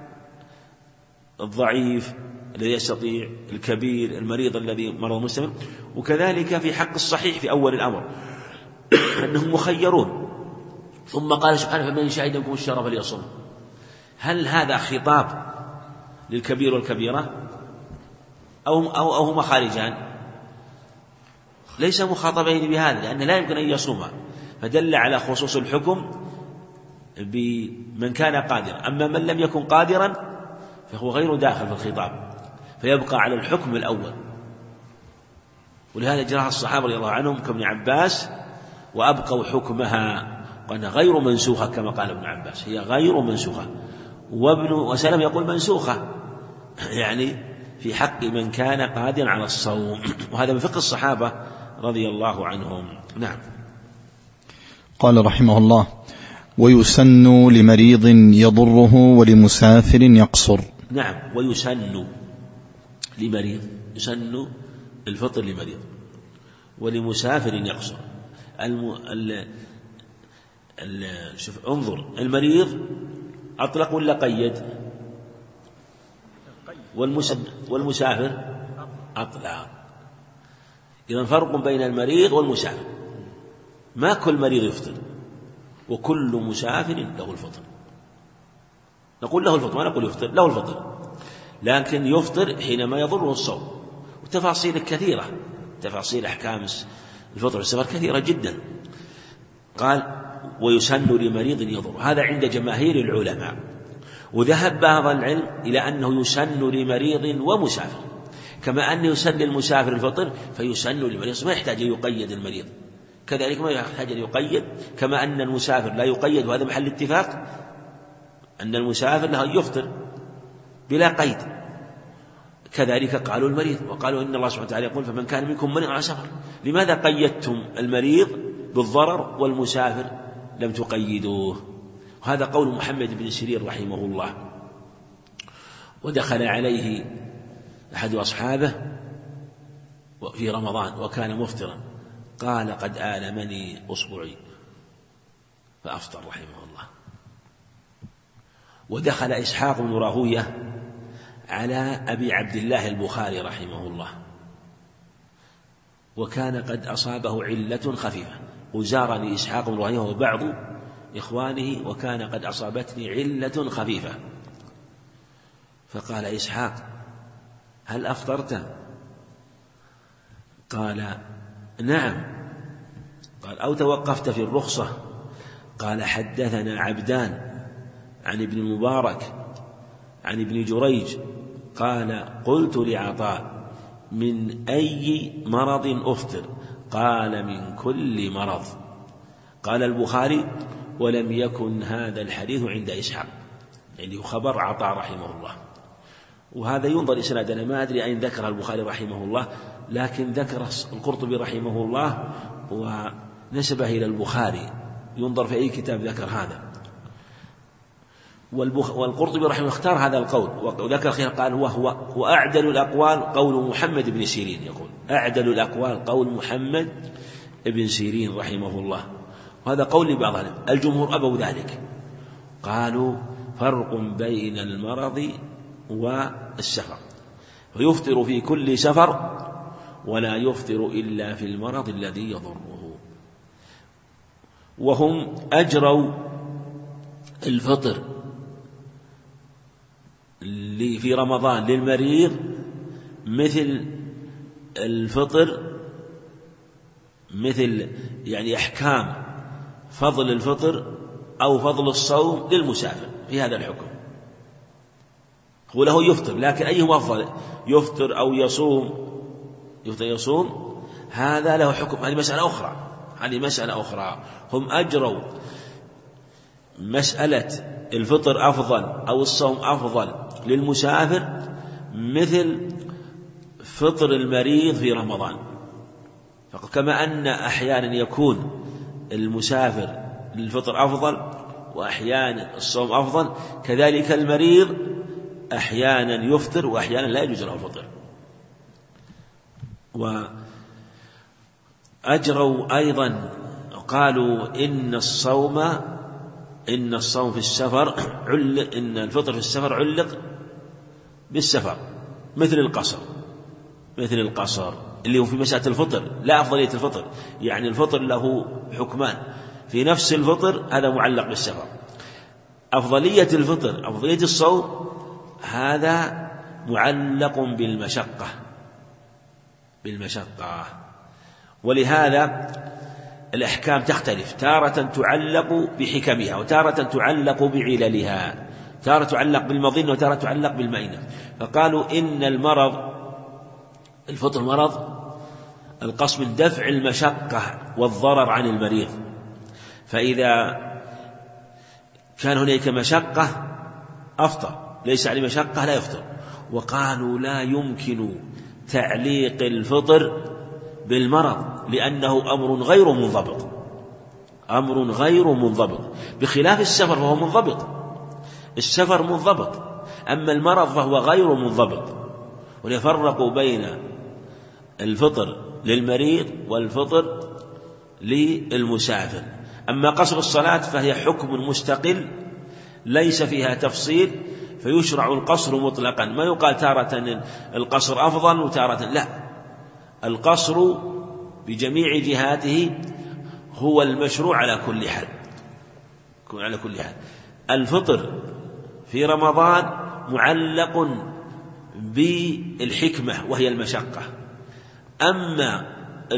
الضعيف الذي يستطيع، الكبير، المريض الذي مرض مستمر، وكذلك في حق الصحيح في أول الأمر أنهم مخيرون. ثم قال سبحانه فمن شهد منكم الشهر فليصم. هل هذا خطاب للكبير والكبيرة أو هما خارجان؟ ليس مخاطبين بهذا، لأن لا يمكن أن يصوما، فدل على خصوص الحكم بمن كان قادرا. أما من لم يكن قادرا فهو غير داخل في الخطاب، فيبقى على الحكم الأول. ولهذا جراها الصحابة رضي الله عنهم كابن عباس وأبقوا حكمها، وأنها غير منسوخة كما قال ابن عباس، هي غير منسوخة. وابن وسلم يقول منسوخة، يعني في حق من كان قادرا على الصوم. وهذا من فقه الصحابة رضي الله عنهم. نعم. قال رحمه الله: ويسن لمريض يضره ولمسافر يقصر. نعم، ويسن لمريض، يسن الفطر لمريض ولمسافر يقصر. شوف انظر، المريض أطلق ولا قيد؟ والمسافر أطلق. إذن فرق بين المريض والمسافر، ما كل مريض يفطر، وكل مسافر له الفطر. نقول له الفطر، ما نقول يفطر، له الفطر، لكن يفطر حينما يضره الصوم. وتفاصيل كثيرة، تفاصيل أحكام الفطر والسفر كثيرة جدا. قال ويسن لمريض يضر، هذا عند جماهير العلماء. وذهب بعض العلم إلى أنه يسن لمريض ومسافر، كما أنه يسن للمسافر الفطر فيسن للمريض، ما يحتاج أن يقيد المريض، كذلك ما يحتاج أن يقيد، كما أن المسافر لا يقيد، وهذا محل اتفاق أن المسافر له أن يفطر بلا قيد. كذلك قالوا المريض، وقالوا إن الله سبحانه وتعالى يقول فمن كان منكم مريض على سفر. لماذا قيدتم المريض بالضرر والمسافر لم تقيدوه؟ وهذا قول محمد بن سيرين رحمه الله. ودخل عليه أحد أصحابه في رمضان وكان مفطرا، قال قد آلمني أصبعي، فأفطر رحمه الله. ودخل إسحاق بن راهوية على أبي عبد الله البخاري رحمه الله، وكان قد أصابه علة خفيفة، وزارني إسحاق بن راهوية وبعض إخوانه وكان قد أصابتني علة خفيفة. فقال إسحاق هل أفطرت؟ قال نعم. قال أو توقفت في الرخصة؟ قال حدثنا عبدان عن ابن المبارك عن ابن جريج قال قلت لعطاء من أي مرض أفطر؟ قال من كل مرض. قال البخاري ولم يكن هذا الحديث عند إسحاق، يعني خبر عطاء رحمه الله. وهذا ينظر إسناد، أنا ما أدري أين ذكر البخاري رحمه الله، لكن ذكر القرطبي رحمه الله ونسبه إلى البخاري، ينظر في أي كتاب ذكر هذا. والقرطبي رحمه الله اختار هذا القول وذكر خير، قال هو أعدل الأقوال قول محمد بن سيرين، يقول أعدل الأقوال قول محمد بن سيرين رحمه الله. وهذا قول لبعض الجمهور أبوا ذلك، قالوا فرق بين المرض والسفر، فيفطر في كل سفر ولا يفطر إلا في المرض الذي يضره. وهم أجروا الفطر في رمضان للمريض مثل الفطر، مثل يعني أحكام فضل الفطر أو فضل الصوم للمسافر في هذا الحكم. وله يفطر، لكن أيهما أفضل، يفطر أو يصوم؟ يفطر يصوم هذا له حكم، هذه مسألة أخرى، هذه مسألة أخرى. هم أجروا مسألة الفطر أفضل أو الصوم أفضل للمسافر مثل فطر المريض في رمضان. كما أن أحيانا يكون المسافر للفطر أفضل وأحيانا الصوم أفضل، كذلك المريض أحيانا يفطر وأحيانا لا يجوز له الفطر. وأجروا أيضا قالوا إن الصوم في السفر إن الفطر في السفر علق بالسفر مثل القصر اللي هو في مسألة الفطر، لا أفضلية الفطر، يعني الفطر له حكمان في نفس الفطر، هذا معلق بالسفر. أفضلية الفطر أفضلية الصوم هذا معلق بالمشقة. ولهذا الأحكام تختلف، تارة تعلق بحكمها وتارة تعلق بعللها، تارة تعلق بالمظنة وتارة تعلق بالمئنة. فقالوا إن الفطر مرض، القصد من دفع المشقة والضرر عن المريض، فإذا كان هناك مشقة أفطر، ليس عليه مشقة لا يفطر. وقالوا لا يمكن تعليق الفطر بالمرض لأنه أمر غير منضبط، بخلاف السفر فهو منضبط، السفر منضبط، أما المرض فهو غير منضبط. وليفرقوا بين الفطر للمريض والفطر للمسافر. أما قصر الصلاة فهي حكم مستقل ليس فيها تفصيل، فيشرع القصر مطلقا، ما يقال تارة القصر أفضل وتارة لا، القصر بجميع جهاته هو المشروع على كل حال. الفطر في رمضان معلق بالحكمة وهي المشقة، أما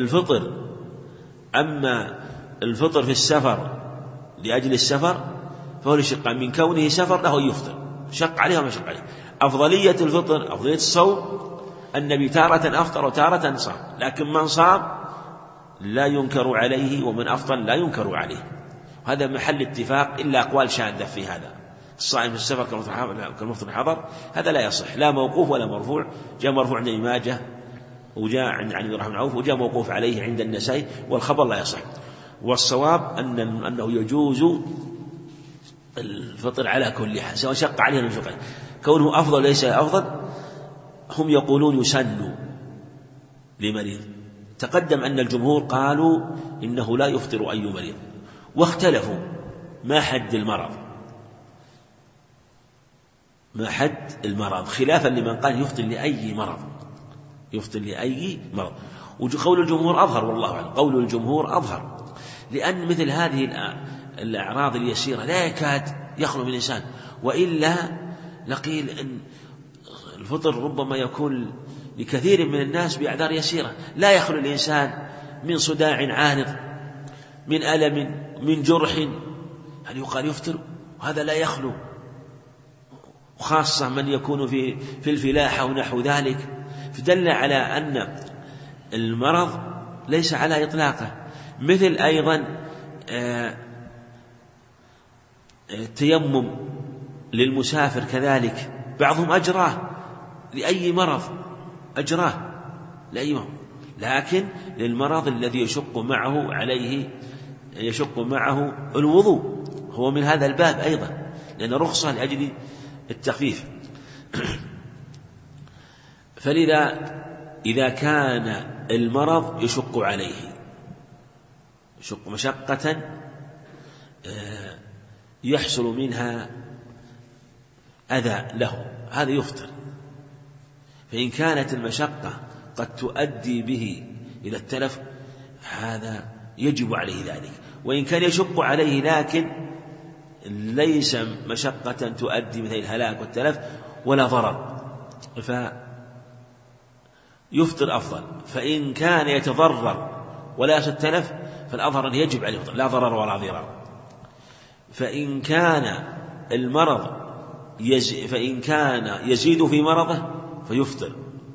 الفطر في السفر لأجل السفر فهو لشق من كونه سفر له يفطر، شق عليه ومشق عليه. أفضلية الفطر أفضلية الصوم، النبي تارة أفطر وتارة صام، لكن من صام لا ينكر عليه ومن أفطر لا ينكر عليه، هذا محل اتفاق، إلا أقوال شاذة في هذا. الصائم في السفر كالمفطر الحضر هذا لا يصح، لا موقوف ولا مرفوع. جاء مرفوع عند ماجه وجاء عند علي بن رحمة عوف وجاء موقوف عليه عند النسائي، والخبر لا يصح. والصواب أنه يجوز الفطر على كل حال، سواء شق عليه ولا شق عليه، كونه أفضل ليس أفضل. هم يقولون يسن لمريض. تقدم أن الجمهور قالوا إنه لا يفطر أي مريض، واختلفوا ما حد المرض خلافا لمن قال يفطر لأي مرض. وقول الجمهور أظهر، والله أعلم، قول الجمهور أظهر، لأن مثل هذه الأعراض اليسيرة لا يكاد يخلو من الإنسان، وإلا لقيل أن الفطر ربما يكون لكثير من الناس بأعذار يسيرة، لا يخلو الإنسان من صداع عارض، من ألم، من جرح، هل يقال يفطر؟ وهذا لا يخلو، وخاصة من يكون في الفلاحة ونحو ذلك. فدل على أن المرض ليس على إطلاقه. مثل أيضا التيمم للمسافر كذلك، بعضهم أجراه لأي مرض، لكن للمرض الذي يشق معه الوضوء، هو من هذا الباب أيضا، لأن رخصة لأجل التخفيف. فلذا إذا كان المرض يشق مشقة يحصل منها أذى له هذا يفطر. فإن كانت المشقة قد تؤدي به إلى التلف هذا يجب عليه ذلك. وإن كان يشق عليه لكن ليس مشقة تؤدي مثل الهلاك والتلف ولا ضرر فيفطر أفضل. فإن كان يتضرر ولا يحصل التلف فالأظهر أن يجب عليه الفطر لا ضرر ولا ضرار. فإن كان يزيد في مرضه فيفطر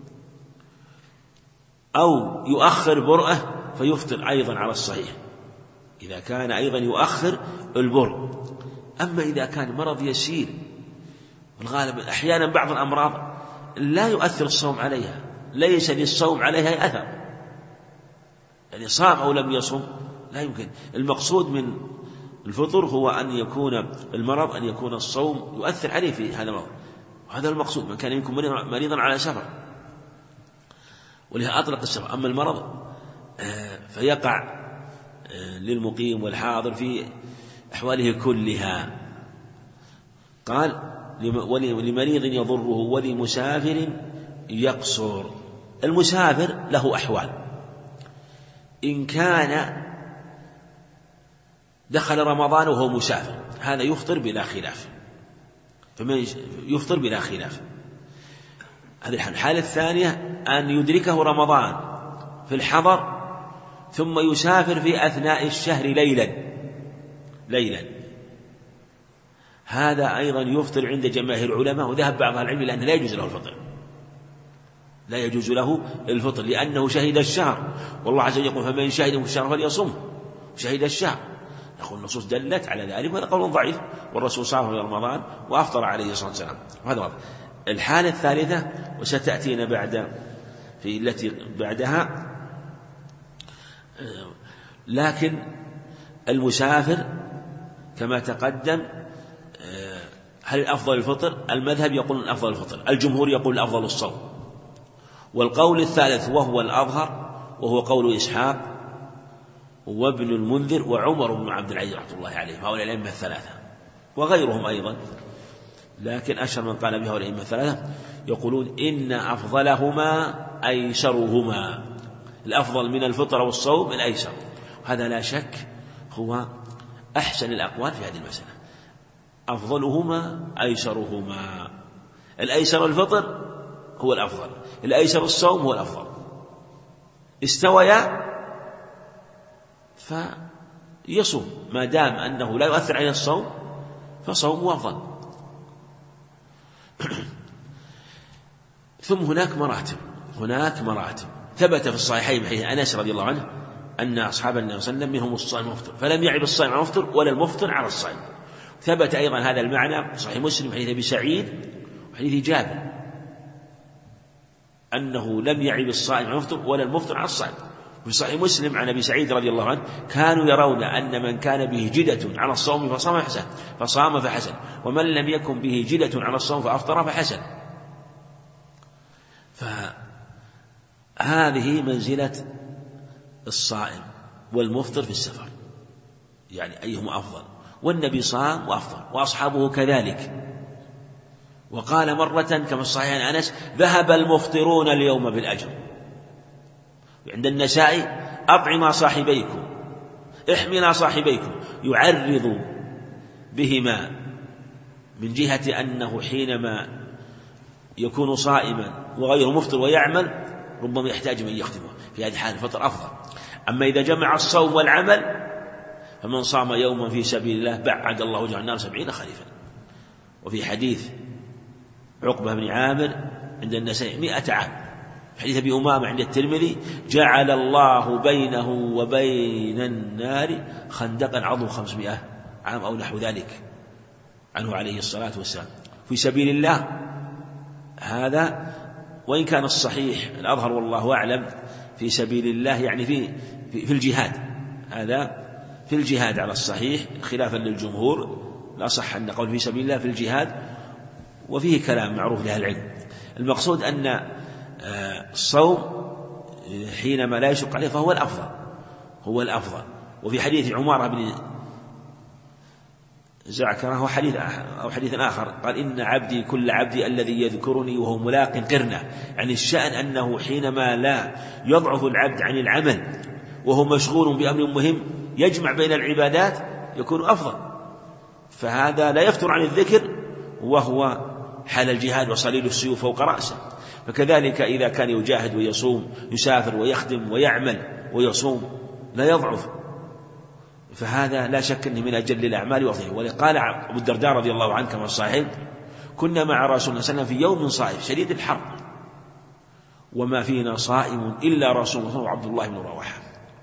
أو يؤخر برئه فيفطر أيضا على الصحيح إذا كان أيضا يؤخر البرء. أما إذا كان مرض يسير والغالب أحيانا بعض الأمراض لا يؤثر الصوم عليها ليس للصوم عليها أثر يعني صام أو لم يصم لا يمكن. المقصود من الفطر هو أن يكون المرض أن يكون الصوم يؤثر عليه في هذا المرض وهذا المقصود. من كان منكم مريضا على سفر ولها أطلق السفر. أما المرض فيقع للمقيم والحاضر في أحواله كلها. قال ولمريض يضره ولمسافر يقصر. المسافر له أحوال. إن كان دخل رمضان وهو مسافر هذا يفطر بلا خلاف فمن يفطر بلا خلاف. هذه الحالة الثانية أن يدركه رمضان في الحضر ثم يسافر في أثناء الشهر ليلا هذا أيضا يفطر عند جماهير العلماء وذهب بعض العلم لأنه لا يجوز له الفطر لا يجوز له الفطر لأنه شهد الشهر والله عز وجل يقول فمن شهد الشهر فليصم شهد الشهر. نقول النصوص دلت على ذلك وهذا قول ضعيف والرسول صام في رمضان وأفطر عليه الصلاة والسلام وهذا واضح. الحالة الثالثة وستأتينا في التي بعدها لكن المسافر كما تقدم هل الأفضل الفطر؟ المذهب يقول الأفضل الفطر الجمهور يقول الأفضل الصوم. والقول الثالث وهو الأظهر وهو قول إسحاق وابن المنذر وعمر بن عبد العزيز رحمة الله عليه هؤلاء الأئمة الثلاثة وغيرهم أيضا لكن أشهر من قال بها الأئمة الثلاثة يقولون إن أفضلهما أيسرهما. الأفضل من الفطر والصوم الأيسر. هذا لا شك هو أحسن الأقوال في هذه المسألة. أفضلهما أيسرهما. الأيسر الفطر هو الأفضل الأيسر الصوم هو الأفضل. استويا فيصوم ما دام أنه لا يؤثر عليه الصوم فصومه أفضل. ثم هناك مراتب ثبت في الصحيحين حديث أنس رضي الله عنه أن أصحاب النبي صلى الله عليه وسلم منهم الصائم والمفطر فلم يعب الصائم على المفطر ولا المفطر على الصائم. ثبت أيضا هذا المعنى في صحيح مسلم حديث أبي سعيد وحديث جابر أنه لم يعب الصائم على المفطر ولا المفطر على الصائم. في صحيح مسلم عن أبي سعيد رضي الله عنه كانوا يرون أن من كان به جدة على الصوم فصام فحسن ومن لم يكن به جدة على الصوم فأفطر فحسن. فهذه منزلة الصائم والمفطر في السفر يعني أيهما أفضل. والنبي صام وأفطر وأصحابه كذلك. وقال مرة كما الصحيح عن أنس ذهب المفطرون اليوم بالأجر. عند النسائي أطعما صاحبيكم احملا صاحبيكم يعرض بهما من جهة أنه حينما يكون صائما وغيره مفطر ويعمل ربما يحتاج من يخدمه في هذه الحالة الفطر أفضل. أما إذا جمع الصوم والعمل فمن صام يوما في سبيل الله بعد الله وجهه النار 70 خريفا. وفي حديث عقبة بن عامر عند النسائي 100 عام. حديث أبي أمامة عند الترمذي جعل الله بينه وبين النار خندقا عرضه 500 عام أو نحو ذلك عنه عليه الصلاة والسلام في سبيل الله. هذا وإن كان الصحيح الأظهر والله أعلم في سبيل الله يعني في الجهاد. هذا في الجهاد على الصحيح خلافا للجمهور لا صح أن قول في سبيل الله في الجهاد وفيه كلام معروف لأهل العلم. المقصود أن الصوم حينما لا يشق عليه فهو الأفضل. وفي حديث عمارة بن زعكرة هو حديث آخر قال إن عبدي كل عبدي الذي يذكرني وهو ملاق قرنه، يعني الشأن أنه حينما لا يضعف العبد عن العمل وهو مشغول بأمر مهم يجمع بين العبادات يكون أفضل، فهذا لا يفتر عن الذكر وهو حال الجهاد وصليل السيوف فوق رأسه. فكذلك إذا كان يجاهد ويصوم، يسافر ويخدم ويعمل ويصوم لا يضعف، فهذا لا شك أنه من أجل الأعمال وفضله. وقال أبو الدرداء رضي الله عنه كما صحيح: كنا مع رسول الله صلى الله عليه وسلم في يوم صائف شديد الحر وما فينا صائم إلا رسول الله وعبد الله بن رواحة،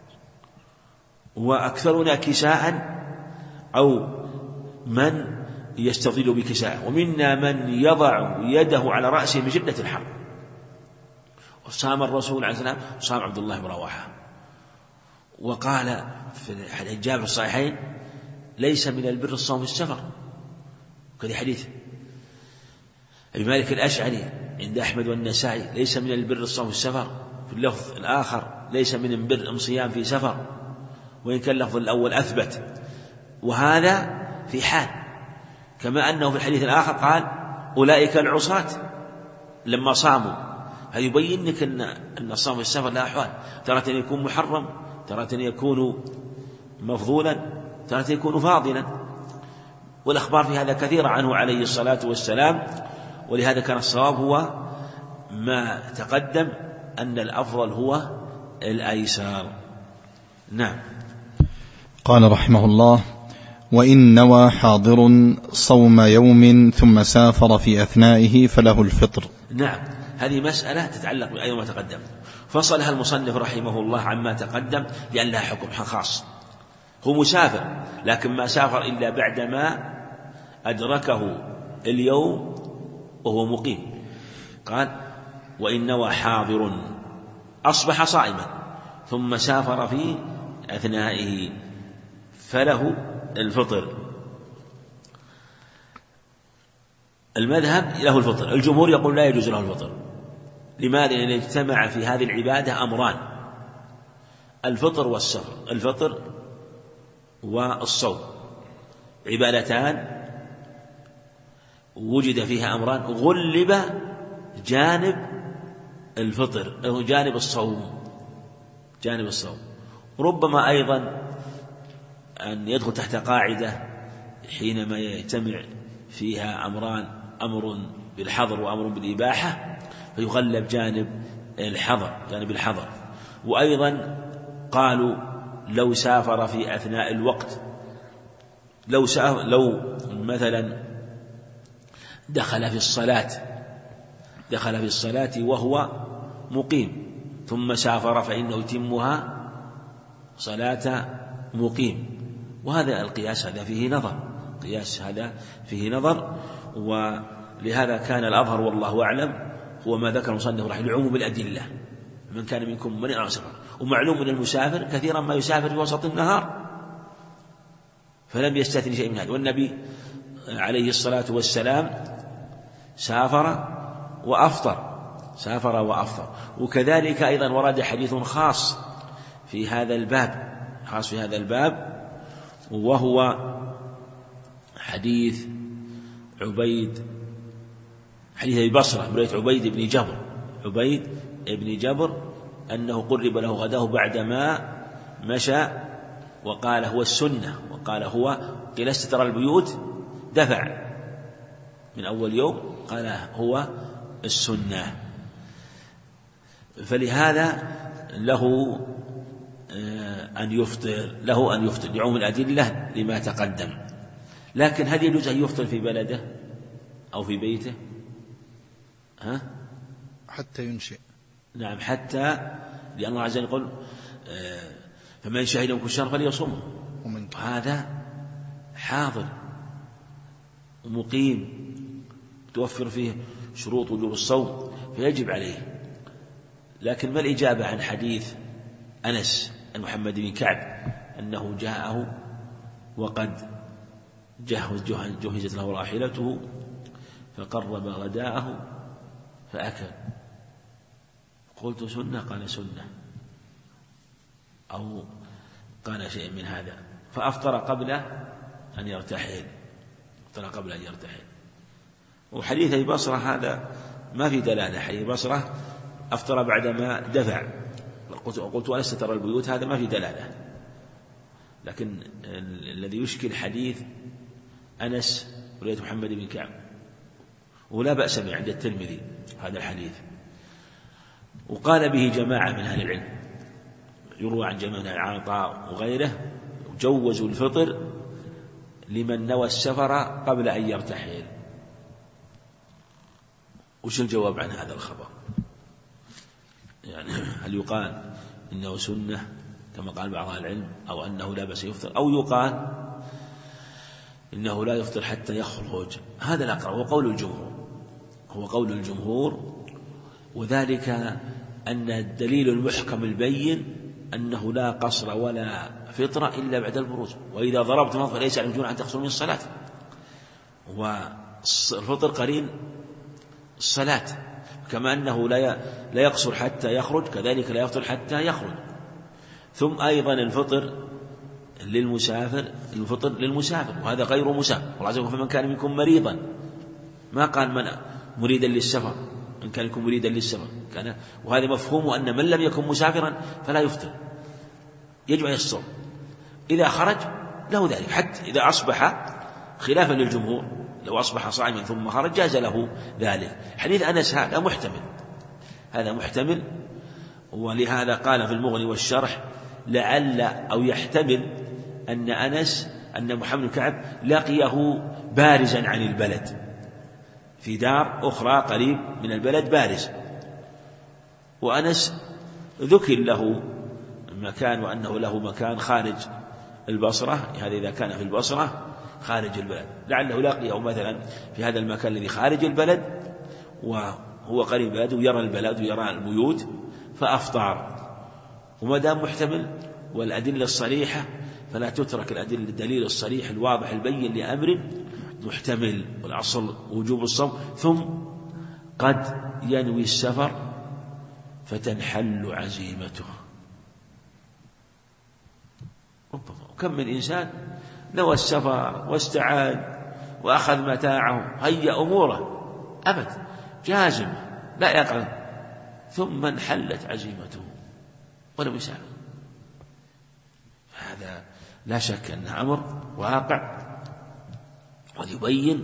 وأكثرنا كساء أو من يستظل بكساء، ومنا من يضع يده على رأسه من شدة الحر. وصام الرسول عليه السلام صام عبد الله بن رواحة. وقال في حديث جابر الصحيحين: ليس من البر الصوم السفر، وكذا حديث أبي مالك الأشعري عند أحمد والنسائي: ليس من البر الصوم السفر. في اللفظ الآخر: ليس من البر الصيام في سفر، وإن كان اللفظ الأول أثبت. وهذا في حال، كما أنه في الحديث الآخر قال: أولئك العصاة لما صاموا. هذا يبين لك أن الصوم في السفر لا أحوال، ترى يكون محرم، ترى يكون مفضولا، ترى يكون فاضلا، والأخبار في هذا كثيرة عنه عليه الصلاة والسلام. ولهذا كان الصواب هو ما تقدم أن الأفضل هو الأيسر. نعم. قال رحمه الله: وإن نوى حاضر صوم يوم ثم سافر في أثنائه فله الفطر. نعم، هذه مسألة تتعلق بأي ما تقدم، فصلها المصنف رحمه الله عما تقدم لأن لها حكم خاص. هو مسافر لكن ما سافر إلا بعدما أدركه اليوم وهو مقيم. قال: وإن نوى حاضر أصبح صائما ثم سافر في أثنائه فله الفطر. المذهب له الفطر، الجمهور يقول لا يجوز له الفطر. لماذا؟ لأن اجتمع في هذه العبادة أمران: الفطر والسفر. الفطر والصوم عبادتان وجد فيها أمران، غلب جانب الفطر أو جانب الصوم. ربما أيضا أن يدخل تحت قاعدة حينما يجتمع فيها أمران، أمر بالحظر وأمر بالإباحة، فيغلب جانب الحظر. وأيضا قالوا لو سافر في أثناء الوقت، لو مثلا دخل في الصلاة وهو مقيم ثم سافر فإنه يتمها صلاة مقيم. وهذا القياس هذا فيه نظر، ولهذا كان الأظهر والله أعلم هو ما ذكر المصنف رحمه الله لعموم الأدلة: من كان منكم من سفر. ومعلوم من المسافر كثيرا ما يسافر في وسط النهار فلم يستثني شيء من هذا، والنبي عليه الصلاة والسلام سافر وأفطر. وكذلك أيضا ورد حديث خاص في هذا الباب وهو حديث أبي بصرة برواية عبيد بن جبر أنه قرب له غداه بعدما مشى، وقال هو السنة، وقال قيل استتر البيوت دفع من أول يوم، قال هو السنة. فلهذا له أن يفطر لعموم الأدلة لما تقدم. لكن هل يجوز أن يفطر في بلده أو في بيته؟ حتى ينشئ. نعم، حتى لأن الله عز وجل يقول: فمن شهد منكم الشهر فليصومه. هذا حاضر ومقيم توفر فيه شروط وجوب الصوم فيجب عليه. لكن ما الإجابة عن حديث أنس عن محمد بن كعب أنه جاءه وقد جهزت له راحلته فقرب غداءه فأكل؟ قلت: سنة؟ قال: سنة، أو قال شيء من هذا، فأفطر قبل أن يرتحل. أفطر قبل أن يرتحل. وحديث أبي بصرة هذا ما في دلالة، حديث بصرة أفطر بعدما دفع، قلت ألست ترى البيوت، هذا ما في دلالة. لكن الذي يشكل حديث أنس ورواية محمد بن كعب، ولا بأس به عند الترمذي هذا الحديث، وقال به جماعة من أهل العلم، يروى عن جماعة من عطاء وغيره، جوزوا الفطر لمن نوى السفر قبل أن يرتحل. وش الجواب عن هذا الخبر؟ يعني هل يقال إنه سنة كما قال بعض أهل العلم، أو أنه لا بأس يفطر، أو يقال إنه لا يفطر حتى يخرج؟ هذا الأقرب، هو قول الجمهور، هو قول الجمهور. وذلك أن الدليل المحكم البين أنه لا قصر ولا فطر إلا بعد البروز، وإذا ضربت النظر فليس على الجنون أن تقصر من الصلاة، والفطر قرين الصلاة، كما أنه لا يقصر حتى يخرج كذلك لا يفطر حتى يخرج. ثم أيضا الفطر للمسافر، وهذا غير مسافر، والله عز وجل فمن كان منكم مريضا، ما قال من مريدا للسفر، من كان منكم مريدا للسفر كان، وهذا مفهوم أن من لم يكن مسافرا فلا يفطر، يجب أن يصوم إذا خرج له ذلك، حتى إذا أصبح خلافا للجمهور، لو أصبح صائما ثم خرج جاز له ذلك. حديث أنس هذا محتمل، ولهذا قال في المغني والشرح لعل أو يحتمل أن محمد بن كعب لقيه بارزا عن البلد في دار أخرى قريب من البلد بارز، وأنس ذكر له مكان وأنه له مكان خارج البصرة، هذا إذا كان في البصرة خارج البلد، لعله لقيه مثلا في هذا المكان الذي خارج البلد وهو قريب البلد ويرى البلد ويرى البيوت فأفطر. وما دام محتمل والأدلة الصريحة فلا تترك الدليل الصريح الواضح البين لأمر محتمل، والأصل وجوب الصوم. ثم قد ينوي السفر فتنحل عزيمته، وكم من إنسان نوى السفر واستعاد وأخذ متاعه هيأ أموره أبد جازم لا يقعد، ثم انحلت عزيمته ولم يسافر. هذا لا شك أن أمر واقع، ويبين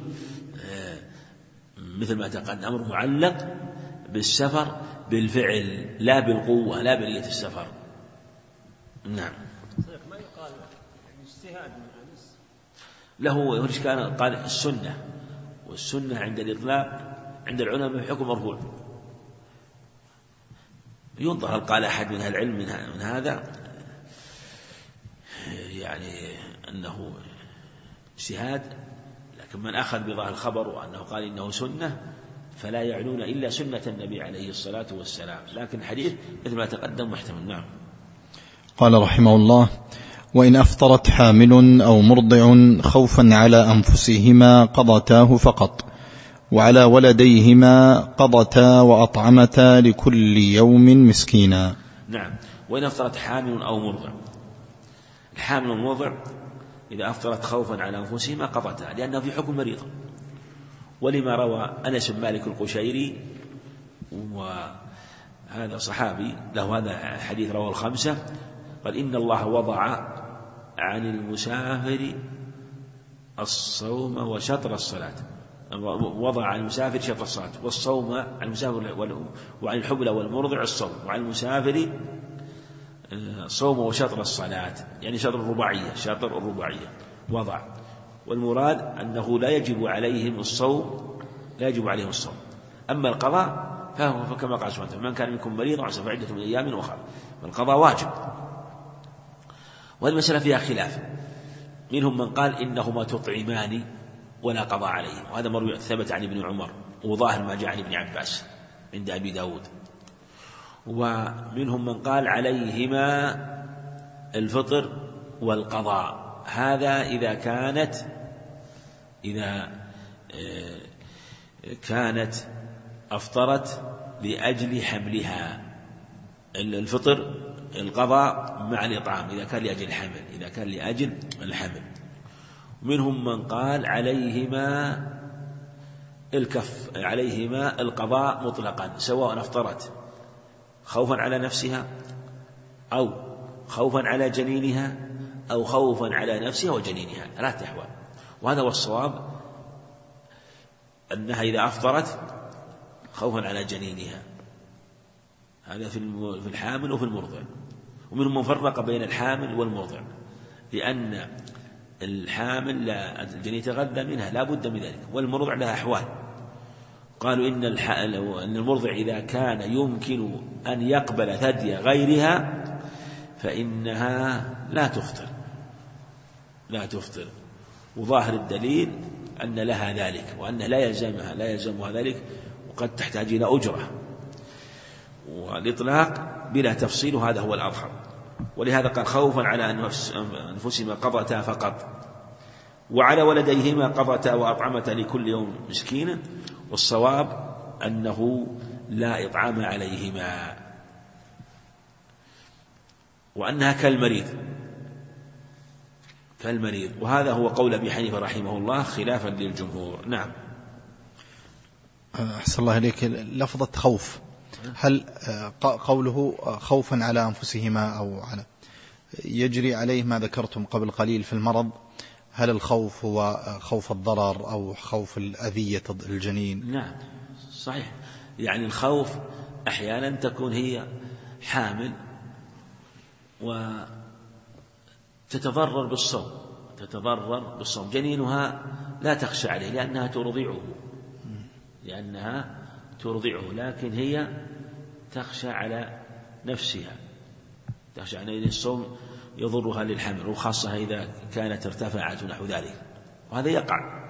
مثل ما تقدم أمر معلق بالسفر بالفعل لا بالقوة لا بنية السفر. نعم. ما يقال اجتهاد من أنس له كان قال السنة، والسنة عند الإطلاق عند العلماء حكم مرفوع. ينظر هل قال أحد من العلم من هذا يعني أنه اجتهاد، لكن من أخذ بظاهر الخبر وأنه قال إنه سنة فلا يعنون إلا سنة النبي عليه الصلاة والسلام، لكن الحديث مثل ما تقدم محتمل. نعم. قال رحمه الله: وإن أفطرت حامل أو مرضع خوفا على أنفسهما قضتاه فقط، وعلى ولديهما قضتا وأطعمتا لكل يوم مسكينا. نعم. وإن أفطرت حامل أو مرضع، الحامل والمرضع إذا أفطرت خوفا على أنفسهما قضتا، لأنه في حكم مريض، ولما روى أنس بن مالك القشيري وهذا صحابي له هذا الحديث رواه الخمسة، قال إن الله وضع عن المسافر الصوم وشطر الصلاة، وضع عن المسافر شطر الصلاة والصوم عن المسافر، وعن الحبلى والمرضع الصوم، وعن المسافر صوم وشطر الصلاة، يعني شطر الرباعية وضع. والمراد أنه لا يجب عليهم الصوم، أما القضاء فكما قال سبحانه من كان منكم مريضا أو سفر عدة من أيام أخرى، فالقضاء واجب. والمسألة فيها خلاف، منهم من قال إنهما تطعمان ولا قضاء عليهم، وهذا مروي ثبت عن ابن عمر وظاهر ما جاء عن ابن عباس عند أبي داود. ومنهم من قال عليهما الفطر والقضاء، هذا إذا كانت أفطرت لأجل حملها، الفطر القضاء مع الإطعام إذا كان لأجل الحمل، منهم من قال عليهما القضاء مطلقا سواء أفطرت خوفا على نفسها أو خوفا على جنينها أو خوفا على نفسها وجنينها، 3 أحوال. وهذا هو الصواب، أنها إذا أفطرت خوفا على جنينها، هذا في الحامل وفي المرضع. ومنهم من فرق بين الحامل والمرضع، لأن الحامل الجنين يتغذى منها لا بد من ذلك، والمرضع لها أحوال. قالوا إن المرضع إذا كان يمكن أن يقبل ثدي غيرها فإنها لا تفطر، وظاهر الدليل أن لها ذلك، وأن لا يلزمها ذلك، وقد تحتاج إلى أجرة. والإطلاق بلا تفصيل هذا هو الأظهر، ولهذا قال خوفا على أنفسهما قضتا فقط، وعلى ولديهما قضتا وأطعمتا لكل يوم مسكينا، والصواب أنه لا إطعام عليهما، وأنها كالمريض، وهذا هو قول أبي حنيفة رحمه الله خلافا للجمهور. نعم. أحسن الله إليك. لفظة خوف، هل قوله خوفا على أنفسهما أو على يجري عليه ما ذكرتم قبل قليل في المرض؟ هل الخوف هو خوف الضرر أو خوف الأذية الجنين؟ نعم صحيح، يعني الخوف أحيانا تكون هي حامل وتتضرر بالصوم، جنينها لا تخشى عليه لأنها ترضعه، لكن هي تخشى على نفسها، تخشى أن الصوم يضرها للحمل، وخاصة إذا كانت ارتفعت ونحو ذلك، وهذا يقع.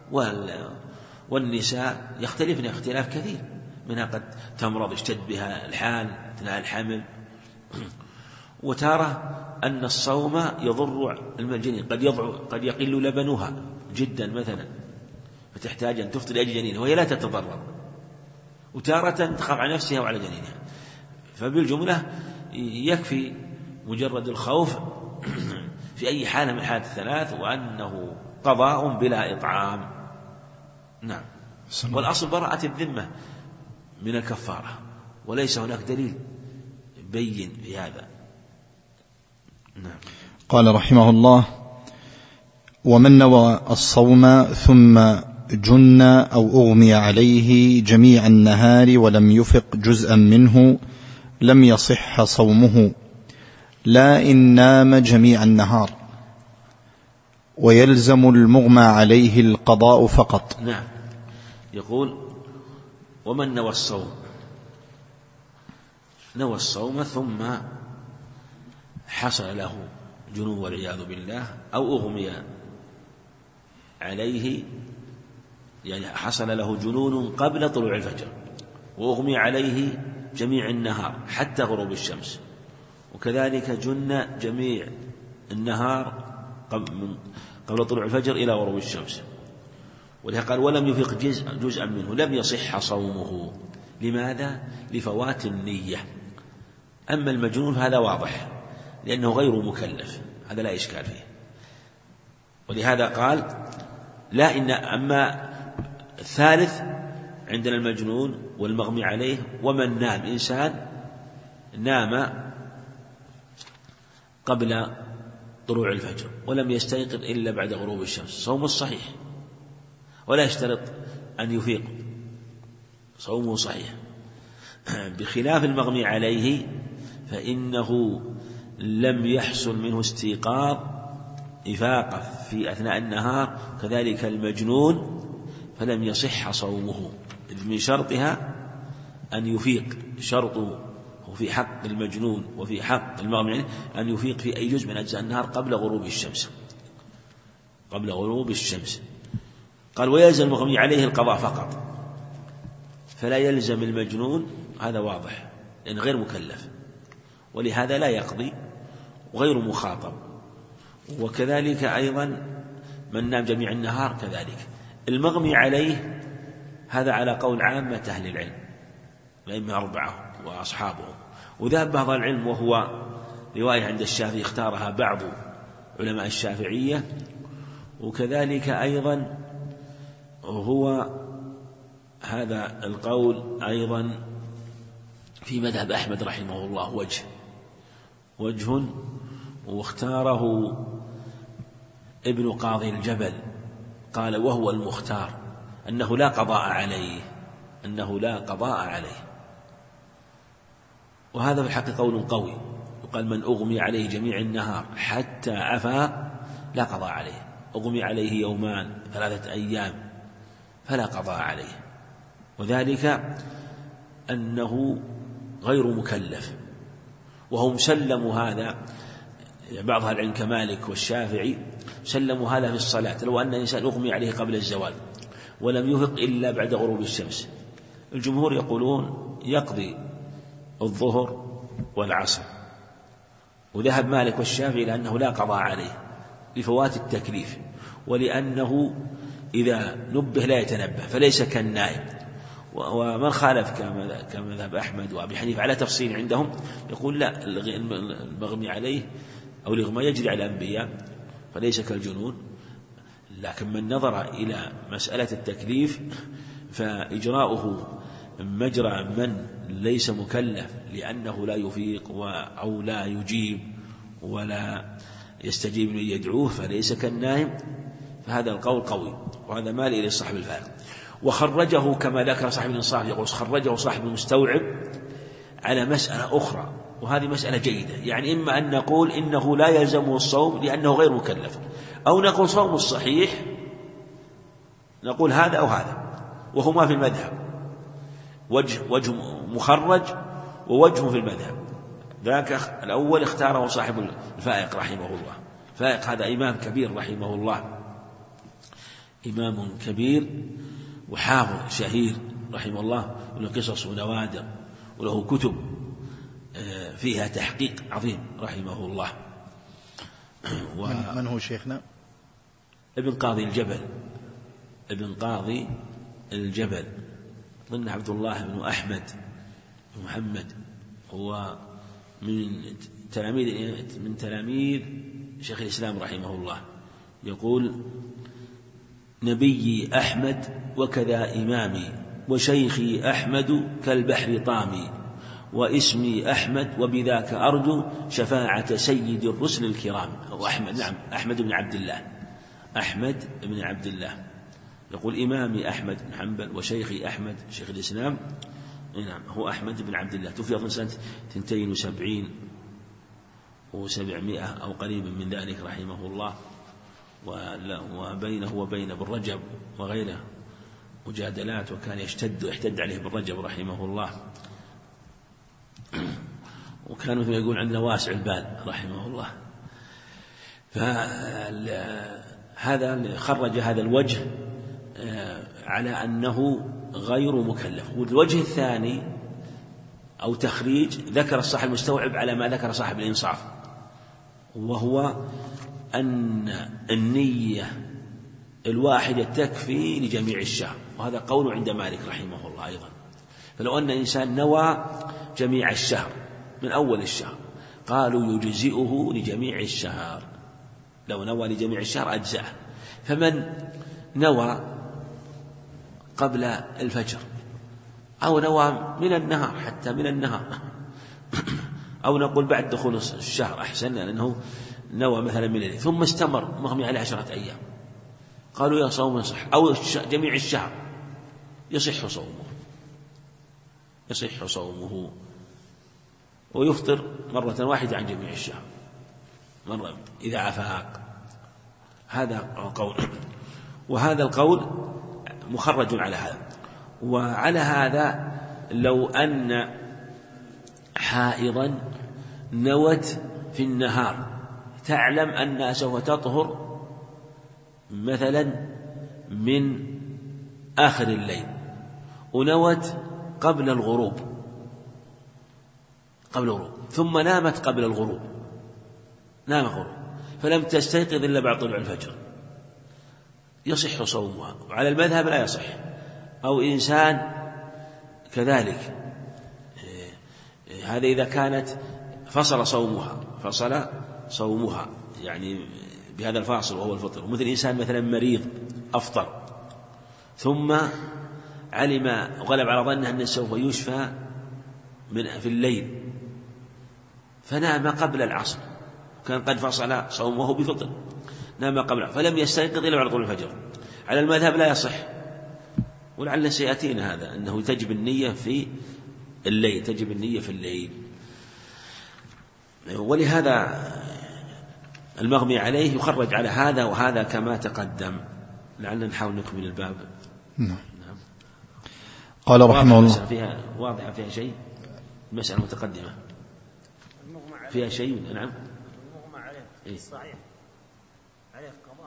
والنساء يختلفن اختلاف كثير، منها قد تمرض يشتد بها الحال أثناء الحمل، وترى أن الصوم يضر الجنين، قد يقل لبنها جدا مثلا، فتحتاج أن تفطر لأجل جنينها وهي لا تتضرر، وتارة تخاف على نفسها وعلى جنينها. فبالجملة يكفي مجرد الخوف في أي حالة من الحالات الثلاث، وأنه قضاء بلا إطعام. نعم. والأصل براءة الذمة من الكفارة، وليس هناك دليل بين في هذا. نعم. قال رحمه الله: ومن نوى الصوم ثم جن أو أغمي عليه جميع النهار ولم يفق جزءا منه لم يصح صومه، لا إن نام جميع النهار، ويلزم المغمى عليه القضاء فقط. نعم. يقول: ومن نوى الصوم ثم حصل له جنون والعياذ بالله، أو أغمي عليه، يعني حصل له جنون قبل طلوع الفجر، وأغمي عليه جميع النهار حتى غروب الشمس، وكذلك جن جميع النهار قبل طلوع الفجر إلى غروب الشمس. ولهذا قال: ولم يفق جزءا منه لم يصح صومه. لماذا؟ لفوات النية. أما المجنون هذا واضح لأنه غير مكلف، هذا لا إشكال فيه. ولهذا قال: لا إن أما الثالث عندنا المجنون والمغمي عليه، ومن نام، إنسان نام قبل طلوع الفجر ولم يستيقظ إلا بعد غروب الشمس، صومه الصحيح ولا يشترط أن يفيق، صومه صحيح. بخلاف المغمي عليه فإنه لم يحصل منه استيقاظ إفاقة في أثناء النهار، كذلك المجنون، فلم يصح صومه، إذ من شرطها أن يفيق، شرطه في حق المجنون وفي حق المغمي عليه أن يفيق في أي جزء من أجزاء النهار قبل غروب الشمس. قال: ويلزم المغمي عليه القضاء فقط، فلا يلزم المجنون، هذا واضح لأنه غير مكلف، ولهذا لا يقضي وغير مخاطب. وكذلك أيضا من نام جميع النهار كذلك. المغمي عليه هذا على قول عامة أهل العلم، الأئمة 4 وأصحابهم، وذهب بعض العلم، وهو رواية عند الشافعي اختارها بعض علماء الشافعية، وكذلك أيضا هو هذا القول أيضا في مذهب أحمد رحمه الله وجه واختاره ابن قاضي الجبل، قال وهو المختار أنه لا قضاء عليه، وهذا في الحق قول قوي. يقال من أغمي عليه جميع النهار حتى عفا لا قضاء عليه، أغمي عليه يومان 3 أيام فلا قضاء عليه، وذلك أنه غير مكلف. وهم سلموا هذا بعض أهل العلم كمالك والشافعي، سلموا هذا في الصلاة. لو أن إنسان أغمي عليه قبل الزوال ولم يفق إلا بعد غروب الشمس، الجمهور يقولون يقضي الظهر والعصر، وذهب مالك والشافعي لأنه لا قضاء عليه لفوات التكليف، ولأنه إذا نبه لا يتنبه فليس كالنائم. ومن خالف كمذهب أحمد وأبي حنيفة على تفصيل عندهم يقول لا، المغمي عليه أو الإغماء يجري على الأنبياء فليس كالجنون. لكن من نظر إلى مسألة التكليف فإجراؤه مجرى من ليس مكلف لأنه لا يفيق أو لا يجيب ولا يستجيب من يدعوه فليس كالنائم، فهذا القول قوي، وهذا مال إلى صاحب الفارق. وخرجه كما ذكر صاحب الإنصاف، يقول خرجه صاحب المستوعب على مسألة أخرى، وهذه مسألة جيدة. يعني إما أن نقول إنه لا يلزمه الصوم لأنه غير مكلف، أو نقول صوم الصحيح، نقول هذا أو هذا، وهما في المذهب وجه مخرج ووجه في المذهب. ذاك الأول اختاره صاحب الفائق رحمه الله. الفائق هذا إمام كبير رحمه الله، إمام كبير وحافظ شهير رحمه الله، وله قصص ونوادر وله كتب فيها تحقيق عظيم رحمه الله. من هو شيخنا؟ ابن قاضي الجبل ضمن عبد الله بن أحمد بن محمد، هو من تلاميذ شيخ الإسلام رحمه الله. يقول نبيي أحمد وكذا إمامي، وشيخي أحمد كالبحر طامي، واسمي أحمد وبذاك أرجو شفاعة سيد الرسل الكرام. هو أحمد، نعم، أحمد بن عبد الله. يقول إمامي أحمد بن حنبل وشيخي أحمد شيخ الإسلام، نعم، هو أحمد بن عبد الله، توفي سنة 72 و700 أو قريب من ذلك رحمه الله. وبينه وبين ابن رجب وغيره مجادلات، وكان يحتد عليه ابن رجب رحمه الله، وكان يقول عندنا واسع البال رحمه الله. فهذا خرج هذا الوجه على أنه غير مكلف. والوجه الثاني أو تخريج ذكر صاحب المستوعب على ما ذكر صاحب الإنصاف، وهو أن النية الواحدة تكفي لجميع الشهر، وهذا قول عند مالك رحمه الله أيضا. فلو أن إنسان نوى جميع الشهر من أول الشهر قالوا يجزئه لجميع الشهر، لو نوى لجميع الشهر أجزأه. فمن نوى قبل الفجر أو نوى من النهار حتى من النهار أو نقول بعد دخول الشهر أحسن، لأنه نوى مثلا من الليل ثم استمر مغمي عليه 10 أيام، قالوا يا صوم يصح، أو جميع الشهر يصح صومه ويفطر مرة واحدة عن جميع الشهر مرة إذا عفاق. هذا قول، وهذا القول مخرج على هذا. وعلى هذا لو أن حائضا نوت في النهار تعلم أنها سوف تطهر مثلا من آخر الليل، ونوت قبل الغروب ثم نامت قبل الغروب، فلم تستيقظ إلا بعد طلوع الفجر، يصح صومها. وعلى المذهب لا يصح. أو إنسان كذلك، هذا إذا كانت فصل صومها يعني بهذا الفاصل وهو الفطر. ومثل إنسان مثلا مريض أفطر ثم علم وغلب على ظنه أنه سوف يشفى في الليل فنام قبل العصر، كان قد فصل صومه بفطر، نام قبل فلم يستيقظ إلا بعد طلوع الفجر. على المذهب لا يصح، ولعل سيأتينا هذا أنه تجب النية في الليل، تجب النية في الليل. ولهذا المغمي عليه يخرج على هذا وهذا كما تقدم. لعلنا نحاول نكمل الباب. نعم. قال رحمه الله فيها واضحة فيها شيء، المسألة متقدمة فيها شيء. نعم. المغمى عليه صحيح عليه قضاء.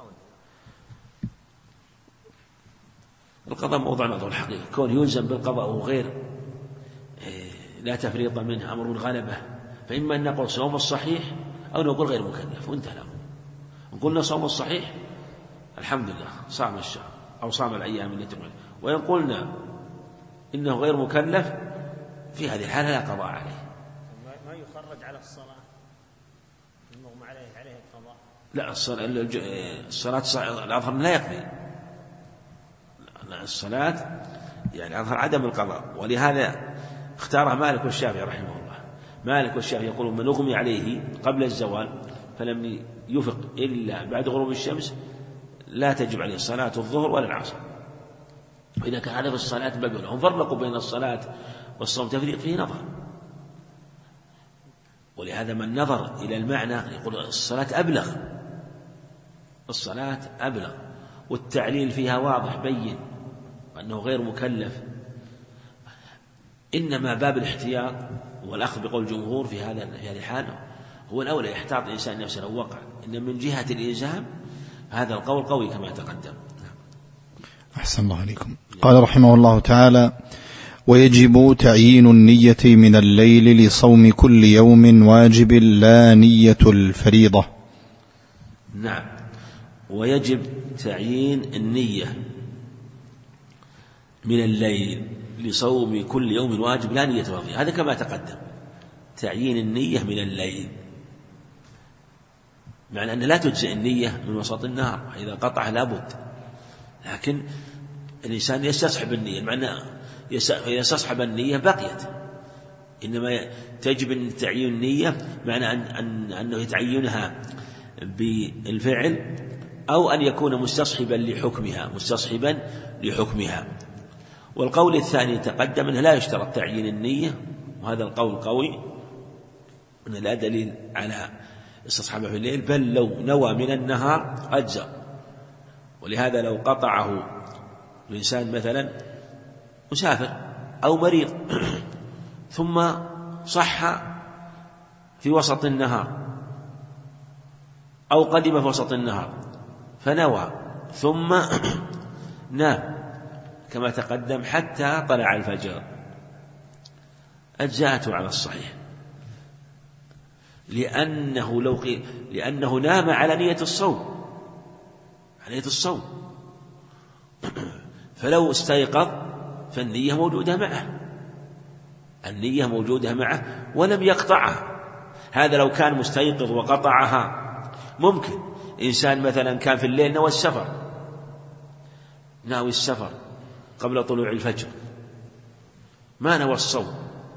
القضاء موضوع نظر الحقيقة، كون يلزم بالقضاء وغير لا تفريط منه أمر غلبة، فإما أن نقول صوم الصحيح أو نقول غير مكلف وانتهى الأمر. إن قلنا صوم الصحيح الحمد لله صام الشهر أو صام الأيام التي تقبل، وإن قلنا إنه غير مكلف في هذه الحالة لا قضاء عليه. ما يخرج على الصلاة المغمى عليه القضاء. لا الصلاة الأظهر لا يقضي الصلاة، يعني أظهر عدم القضاء. ولهذا اختارها مالك والشافعي رحمه الله. مالك والشافعي يقولون من أغمي عليه قبل الزوال فلم يفق إلا بعد غروب الشمس لا تجب عليه صلاة الظهر ولا العصر. وإذا كان هذا في الصلاة بقى هم فرقوا بين الصلاة والصوم تفريق فيه نظر. ولهذا من نظر إلى المعنى يقول الصلاة أبلغ، الصلاة أبلغ والتعليل فيها واضح بين وأنه غير مكلف. إنما باب الاحتياط والأخذ بقول الجمهور في هذه الحالة هو الأولى، يحتاط الإنسان نفسه لو وقع. إن من جهة الإلزام هذا القول قوي كما تقدم. أحسن الله عليكم. قال رحمه الله تعالى: ويجب تعيين النية من الليل لصوم كل يوم واجب لا نية الفريضة. نعم، ويجب تعيين النية من الليل لصوم كل يوم واجب لا نية الفريضة. هذا كما تقدم، تعيين النية من الليل، معنى أن لا تجزئ النية من وسط النهار، إذا قطع لابد. لكن الإنسان يستصحب النية، معنى إذا استصحب النية بقيت. إنما تجب تعيين النية معنى أنه يتعينها بالفعل أو أن يكون مستصحبا لحكمها. والقول الثاني تقدم أنه لا يشترط تعيين النية، وهذا القول قوي أن لا دليل على استصحابه في الليل، بل لو نوى من النهار أجزأ. ولهذا لو قطعه الإنسان مثلا مسافر أو مريض ثم صح في وسط النهار أو قدم في وسط النهار فنوى ثم نام كما تقدم حتى طلع الفجر أجزاءته على الصحيح، لأنه نام على نية الصوم، فلو استيقظ فالنية موجودة معه ولم يقطعها. هذا لو كان مستيقظ وقطعها ممكن. إنسان مثلا كان في الليل ناوي السفر قبل طلوع الفجر، ما نوى الصوم،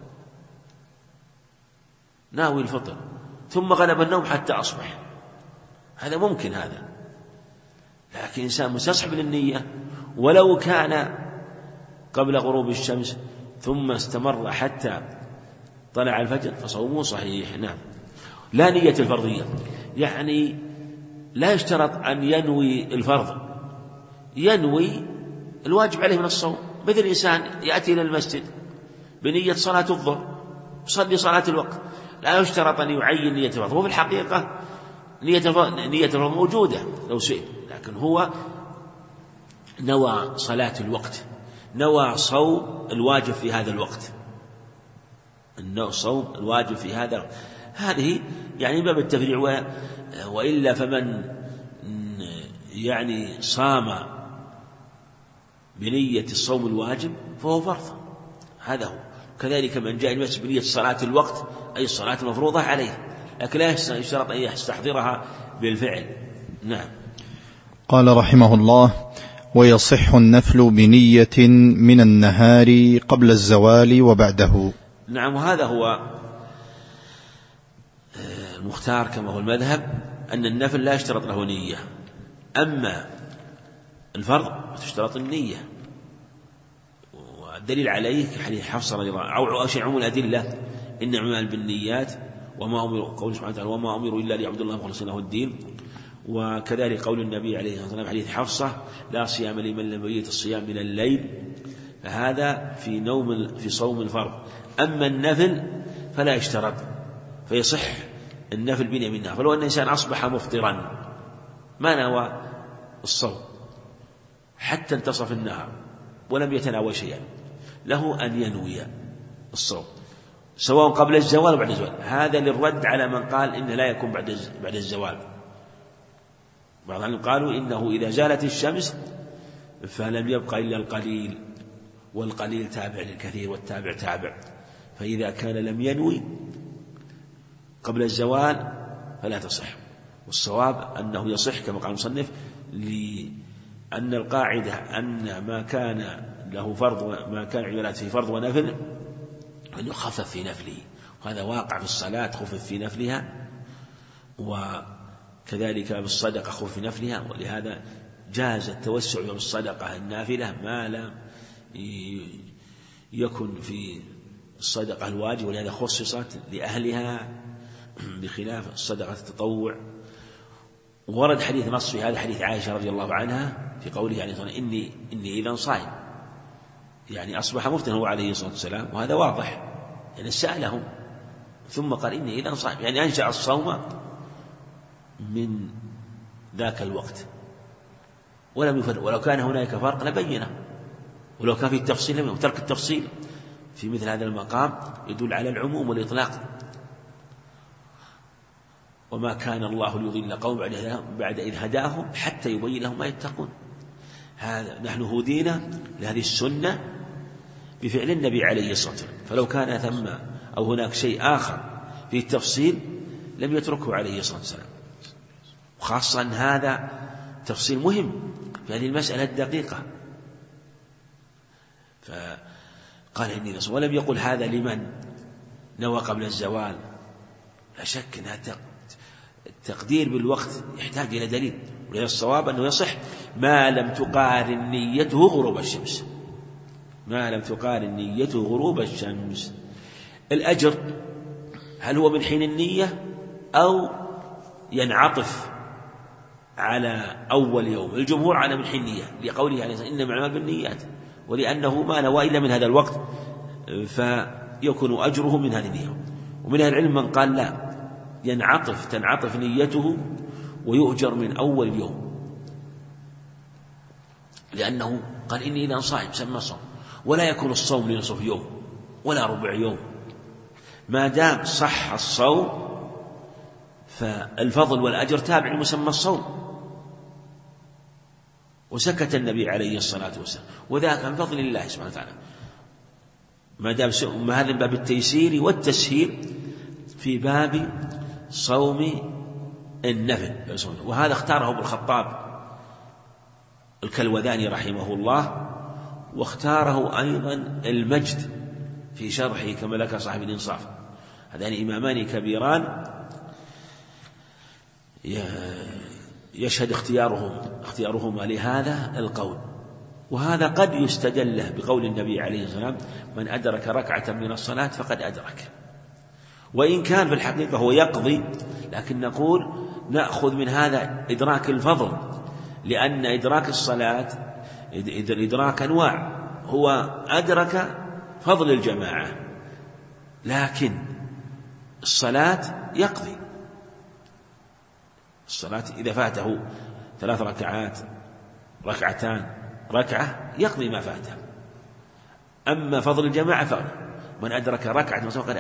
ناوي الفطر، ثم غلب النوم حتى أصبح، هذا ممكن. هذا لكن إنسان مستصحب للنية ولو كان قبل غروب الشمس ثم استمر حتى طلع الفجر فصومه صحيح. نعم. لا نية الفرضية، يعني لا يشترط أن ينوي الفرض، ينوي الواجب عليه من الصوم. مثل إنسان يأتي إلى المسجد بنية صلاة الظهر، يصلي صلاة الوقت، لا يشترط أن يعين نية الفرض. وفي الحقيقة نية الفرض موجودة لو سئل، لكن هو نوى صلاة الوقت، نوى صوم الواجب في هذا الوقت، صوم الواجب في هذا الوقت. هذه يعني باب التفريع. وإلا فمن يعني صام بنية الصوم الواجب فهو فرض، هذا هو. كذلك من جاء المسجد بنية صلاة الوقت أي الصلاة المفروضة عليه، لكن لا يشترط أن يستحضرها بالفعل. نعم. قال رحمه الله: ويصح النفل بنية من النهار قبل الزوال وبعده. نعم، وهذا هو المختار كما هو المذهب، أن النفل لا يشترط له نية، أما الفرض تشترط النية. والدليل عليه حديث حفصة رضي الله عنها، أو شيء عموم الأدلة: إن أعمال بالنيات وما أمروا، قول سبحانه وتعالى: وما أمروا إلا ليعبدوا الله مخلصين له الدين. وكذلك قول النبي عليه الصلاة والسلام حديث حفصة: لا صيام لمن لم يبيت الصيام من الليل. فهذا في صوم الفرض. أما النفل فلا يشترط، فيصح النفل بنية منها. فلو أن الإنسان أصبح مفطرا ما نوى الصوم حتى انتصف النهار ولم يتناول شيئا، له أن ينوي الصوم سواء قبل الزوال وبعد الزوال. هذا للرد على من قال إنه لا يكون بعد الزوال. بعضهم قالوا إنه إذا زالت الشمس فلم يبقى إلا القليل، والقليل تابع للكثير والتابع تابع، فإذا كان لم ينوي قبل الزوال فلا تصح. والصواب أنه يصح كما قال المصنف، لأن القاعدة أن ما كان له فرض، ما كان عبادته فرض ونفل أن يخفف في نفله، وهذا واقع في الصلاة خفف في نفلها، وكذلك بالصدقة خفف في نفلها. ولهذا جاز التوسع بالصدقة النافلة ما لم يكن في الصدقة الواجب، ولهذا خصصت لأهلها بخلاف الصدقة التطوع. ورد حديث نص في هذا حديث عائشة رضي الله عنها في قوله عليه الصلاة والسلام: إني إذا صائم، يعني أصبح مفتنا هو عليه الصلاة والسلام، وهذا واضح، يعني سألهم ثم قال: إني إذا صائم، يعني أنشأ الصوم من ذاك الوقت ولم يفرق. ولو كان هناك فرق لبينه، ولو كان في التفصيل لم يفرق. ترك التفصيل في مثل هذا المقام يدل على العموم والإطلاق. وما كان الله ليضل قوم بعد إذ هداهم حتى يبين لهم ما يتقون. هذا نحن هدينا لهذه السنة بفعل النبي عليه الصلاة والسلام، فلو كان ثم أو هناك شيء آخر في التفصيل لم يتركه عليه الصلاة والسلام. وخاصة أن هذا تفصيل مهم في هذه المسألة الدقيقة. فقال: إني نصوم، ولم يقل هذا لمن نوى قبل الزوال. لا شك أن التقدير بالوقت يحتاج إلى دليل، ولهذا الصواب أنه يصح ما لم تقارن نيته غروب الشمس، ما لم تقارن نيته غروب الشمس. الأجر هل هو من حين النية أو ينعطف على أول يوم؟ الجمهور على من حين النية، لقوله عليه الصلاة والسلام: إنما الأعمال بالنيات، ولأنه ما نوى إلا من هذا الوقت فيكون أجره من هذه النية. ومن أهل العلم من قال لا، تنعطف نيته ويؤجر من أول يوم، لأنه قال: إني إذا صائم سمى صوم، ولا يكون الصوم لنصف يوم ولا ربع يوم. ما دام صح الصوم فالفضل والأجر تابع لمسمى الصوم. وسكت النبي عليه الصلاة والسلام، وذاك من فضل الله سبحانه وتعالى. ما دام هذا باب التيسير والتسهيل في باب صوم النفل. وهذا اختاره ابن الخطاب الكلوذاني رحمه الله، واختاره أيضا المجد في شرحه كما لك صاحب الإنصاف. هذان إمامان كبيران يشهد اختيارهما لهذا القول. وهذا قد يستدل له بقول النبي عليه الصلاة والسلام: من أدرك ركعة من الصلاة فقد أدرك. وإن كان في الحقيقة هو يقضي، لكن نقول نأخذ من هذا إدراك الفضل، لأن إدراك الصلاة إدراك أنواع. هو أدرك فضل الجماعة، لكن الصلاة يقضي. الصلاة إذا فاته 3 ركعات، ركعتان، ركعة، يقضي ما فاته. أما فضل الجماعة فمن أدرك ركعة فقد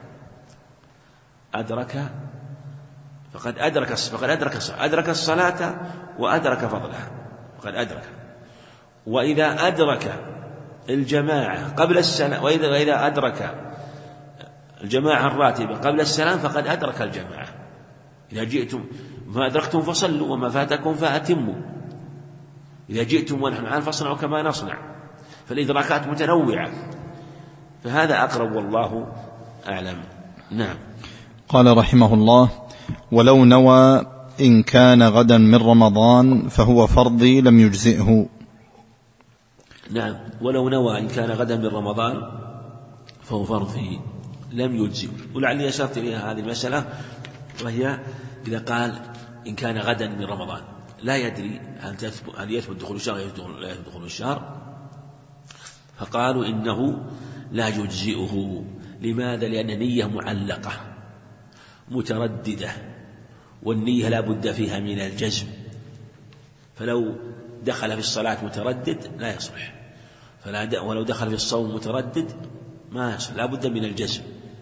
أدرك الصلاة وأدرك فضلها فقد أدرك. وإذا أدرك الجماعة قبل السلام، وإذا أدرك الجماعة الراتبة قبل السلام فقد أدرك الجماعة. إذا جئتم ما أدركتم فصلوا وما فاتكم فأتموا، إذا جئتم ونحن الآن فاصنعوا كما نصنع. فالإدراكات متنوعة، فهذا أقرب والله أعلم. نعم. قال رحمه الله: ولو نوى إن كان غدا من رمضان فهو فرضي لم يجزئه. نعم، ولو نوى إن كان غدا من رمضان فهو فرضي لم يجزئه. ولعلي أشرت إليها هذه المسألة، وهي إذا قال إن كان غدا من رمضان لا يدري هل يثبت دخول الشهر لا يثبت دخول الشهر، فقالوا إنه لا يجزئه. لماذا؟ لأن نية معلقة مترددة، والنية لا بد فيها من الجزم، فلو دخل في الصلاة متردد لا يصلح، ولو دخل في الصوم متردد ما يصلح، لا بد من الجزم.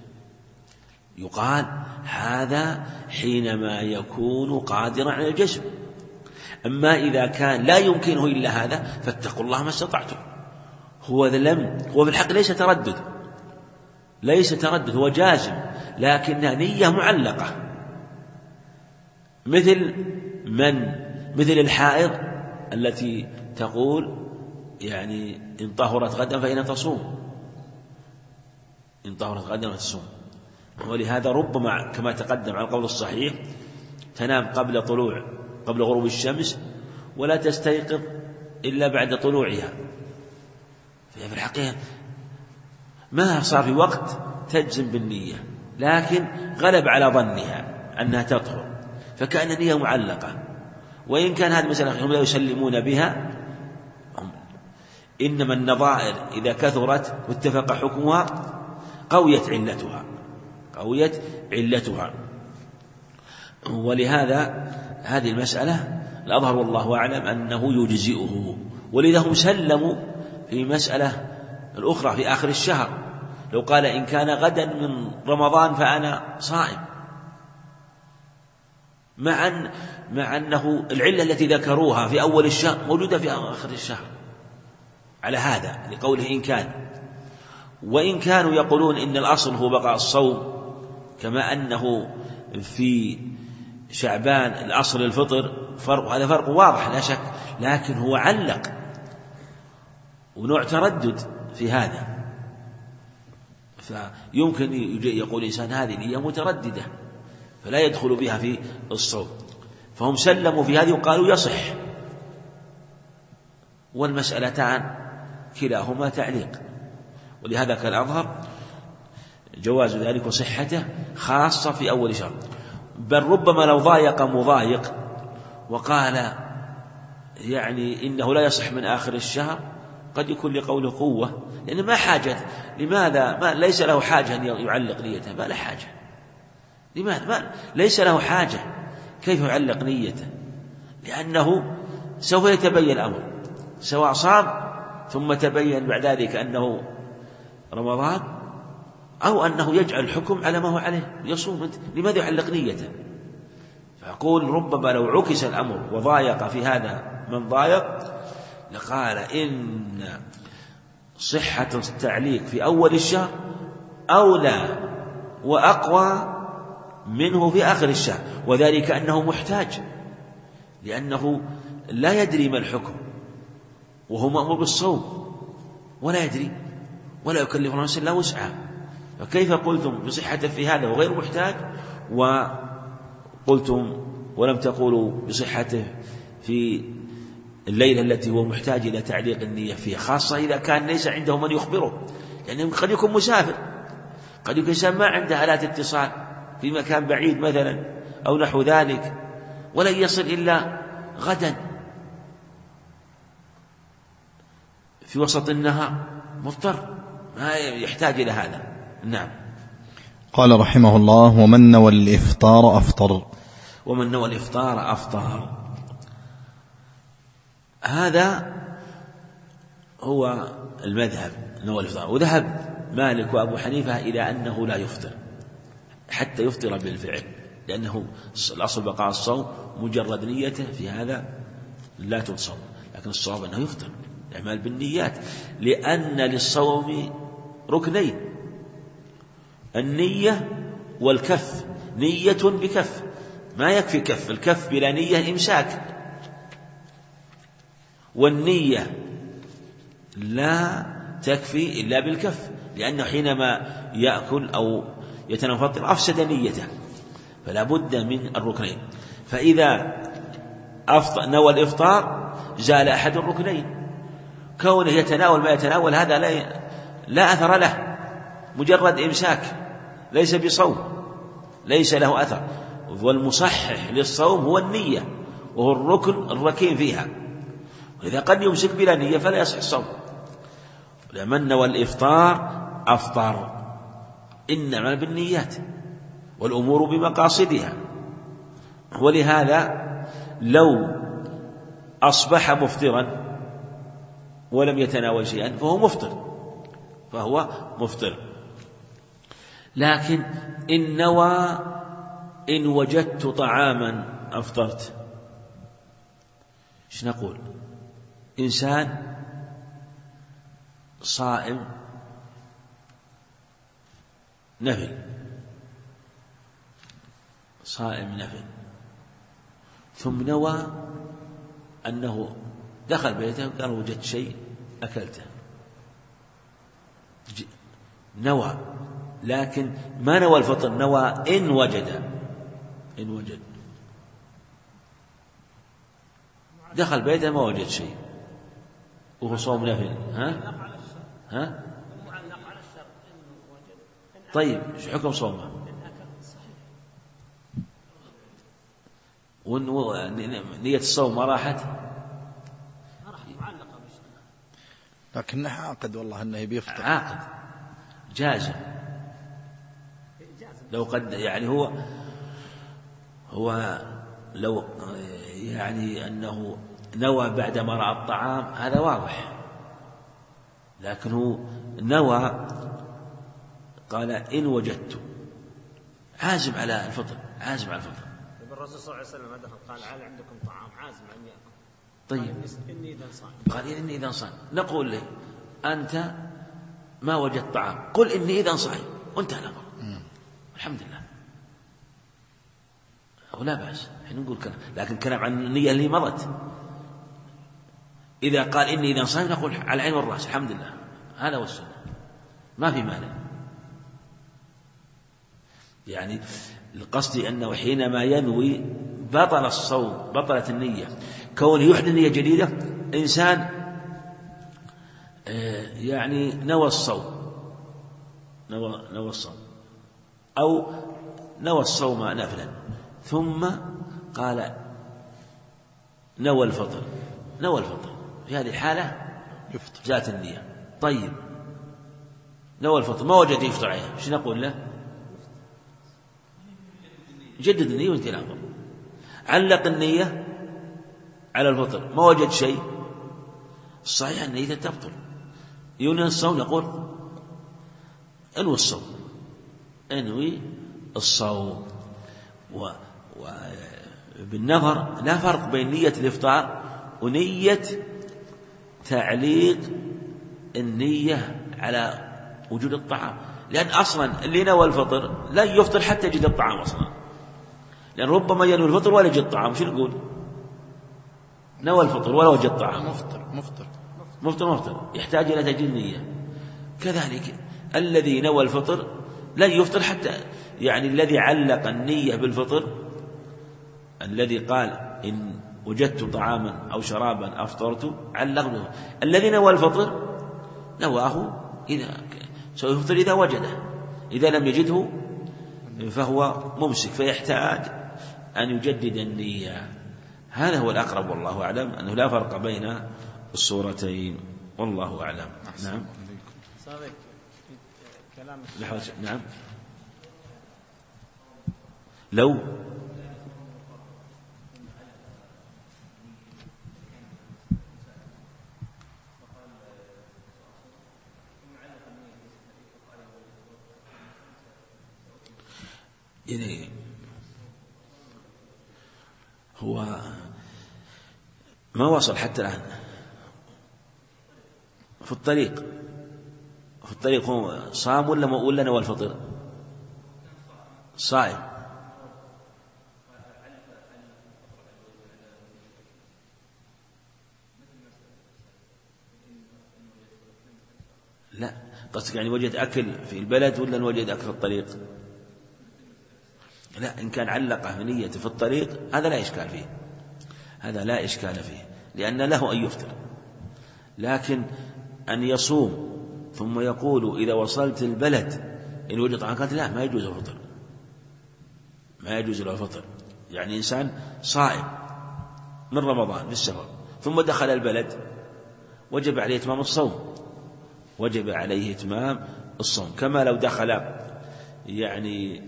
يقال هذا حينما يكون قادرا على الجزم. أما إذا كان لا يمكنه إلا هذا فاتقوا الله ما استطعتم. هو في الحق ليس تردد، هو جازم، لكنها نية معلقة، مثل الحائض التي تقول يعني إن طهرت غدا فإن تصوم، إن طهرت غدا فتصوم. ولهذا ربما كما تقدم على القول الصحيح تنام قبل غروب الشمس ولا تستيقظ إلا بعد طلوعها، في الحقيقة ما صار في وقت تجزم بالنية، لكن غلب على ظنها أنها تطهر، فكأن النية معلقة. وإن كان هذه المسألة هم لا يسلمون بها، إنما النظائر إذا كثرت واتفق حكمها قويت علتها. ولهذا هذه المسألة الأظهر والله أعلم أنه يجزئه. ولذا هم سلموا في مسألة الأخرى في آخر الشهر، لو قال إن كان غدا من رمضان فأنا صائم، مع أنه العلة التي ذكروها في أول الشهر موجودة في آخر الشهر، على هذا لقوله إن كان. وإن كانوا يقولون إن الأصل هو بقاء الصوم، كما أنه في شعبان الأصل الفطر، هذا فرق واضح لا شك، لكن هو علق ونوع تردد في هذا، فيمكن يقول الإنسان هذه نية مترددة فلا يدخل بها في الصوم، فهم سلموا في هذه وقالوا يصح. والمسألتان كلاهما تعليق، ولهذا كان أظهر جواز ذلك وصحته خاصة في أول شهر. بل ربما لو ضايق مضايق وقال يعني إنه لا يصح من آخر الشهر، قد يكون لقوله قوة، لأن ما حاجة. لماذا؟ ليس له حاجة أن يعلق نيته، ما له حاجة. لماذا؟ ليس له حاجة، كيف يعلق نيته؟ لأنه سوف يتبين الأمر، سواء صام ثم تبين بعد ذلك أنه رمضان، أو أنه يجعل الحكم على ما هو عليه يصوم. لماذا يعلق نيته؟ فأقول ربما لو عكس الأمر وضايق في هذا من ضايق لقال إن صحة التعليق في أول الشهر أولى وأقوى منه في آخر الشهر، وذلك أنه محتاج، لأنه لا يدري ما الحكم وهو مأمور بالصوم ولا يدري ولا يكلف نفسا إلا وسعها، فكيف قلتم بصحته في هذا وغير محتاج، وقلتم ولم تقولوا بصحته في الليلة التي هو محتاج إلى تعليق النية فيها، خاصة إذا كان ليس عنده من يخبره، لأنه يعني قد يكون مسافر، قد يكون إنسان ما عنده آلات اتصال في مكان بعيد مثلا أو نحو ذلك، ولن يصل إلا غدا في وسط النهار، مضطر ما يحتاج إلى هذا. نعم. قال رحمه الله: ومن نوى الإفطار أفطر. ومن نوى الإفطار أفطر، هذا هو المذهب، نوى الإفطار. وذهب مالك وأبو حنيفة إلى أنه لا يفطر حتى يفطر بالفعل، لأنه الأصل بقاء الصوم، مجرد نيته في هذا لا تصوم، لكن الصواب أنه يفطر، الأعمال بالنيات، لأن للصوم ركنين: النية والكف، نية بكف، ما يكفي كف، الكف بلا نية إمساك، والنية لا تكفي إلا بالكف، لأنه حينما يأكل أو يتنفطر أفسد نيته، فلا بد من الركنين. فإذا نوى الإفطار زال أحد الركنين، كونه يتناول ما يتناول هذا لا أثر له، مجرد إمساك ليس بصوم، ليس له أثر. والمصحح للصوم هو النية، وهو الركن الركين فيها، وإذا قد يمسك بلا نية فلا يصح الصوم. لمن نوى الإفطار أفطر، إنما بالنيات والأمور بمقاصدها. ولهذا لو أصبح مفطرا ولم يتناول شيئا فهو مفطر. لكن إن نوى إن وجدت طعاما أفطرت، إيش نقول؟ إنسان صائم نفل، ثم نوى أنه دخل بيته قال وجدت شيء أكلته، نوى، لكن ما نوى الفطر، نوى إن وجد دخل بيته ما وجد شيء وهو صوم نفل. ها؟ طيب شو حكم صومه؟ نية الصوم ما راحت، لكنه عاقد والله أنه بيفطر، عاقد جازم. لو قد يعني هو لو يعني أنه نوى بعدما رأى الطعام هذا واضح، لكن هو نوى قال إن وجدت، عازم على الفطر. الرسول صلى الله عليه وسلم دخل قال هل عندكم طعام؟ عازم أن يأكل. طيب إني إذا صائم. قال إني إذا صائم. نقول له أنت ما وجدت طعام، قل إني إذا صائم وانتهى الأمر. الحمد لله، ولا بأس حين نقول كلام، لكن كلام عن النية اللي مضت. إذا قال إني إذا صائم نقول على العين والرأس الحمد لله، هذا هو السنة، ما في مانع. يعني القصد أنه حينما ينوي بطل الصوم، بطلت النية. كونه يحدث نية جديدة، إنسان يعني نوى الصوم أو نوى الصوم نفلا، ثم قال نوى الفطر، في هذه الحالة ذات النية. طيب نوى الفطر ما وجد يفطر عليه، ايش نقول له؟ جدد النية وانتهى الأمر. علق النية على الفطر ما وجد شيء، الصحيح النية تبطل. ينوي الصوم، نقول انوي الصوم. وبالنظر لا فرق بين نية الإفطار ونية تعليق النية على وجود الطعام، لأن أصلا اللي نوى الفطر لا يفطر حتى يجد الطعام أصلا، لأن ربما ينوي الفطر ولا يجد الطعام. شو نقول؟ نوى الفطر ولا وجد الطعام، مفطر يحتاج إلى تجديد نية. كذلك الذي نوى الفطر لن يفطر حتى، يعني الذي علق النية بالفطر، الذي قال إن وجدت طعاما أو شرابا أفطرت، علق به. الذي نوى الفطر نواه إذا سيفطر إذا وجده، إذا لم يجده فهو ممسك، فيحتاج أن يجدد النية. هذا هو الأقرب والله أعلم، أنه لا فرق بين الصورتين والله أعلم. نعم. نعم. لو يعني هو ما وصل حتى الآن في الطريق هو صام ولا نوى الفطر؟ صائم. لا، قصدك يعني وجد أكل في البلد ولا وجد أكل في الطريق؟ لا، إن كان علقه بنية في الطريق هذا لا إشكال فيه، هذا لا إشكال فيه، لأن له أن يفطر. لكن أن يصوم ثم يقول إذا وصلت البلد إن وجد طعام لا، ما يجوز الفطر، ما يجوز له الفطر. يعني إنسان صائم من رمضان في السفر ثم دخل البلد وجب عليه إتمام الصوم، وجب عليه إتمام الصوم، كما لو دخل يعني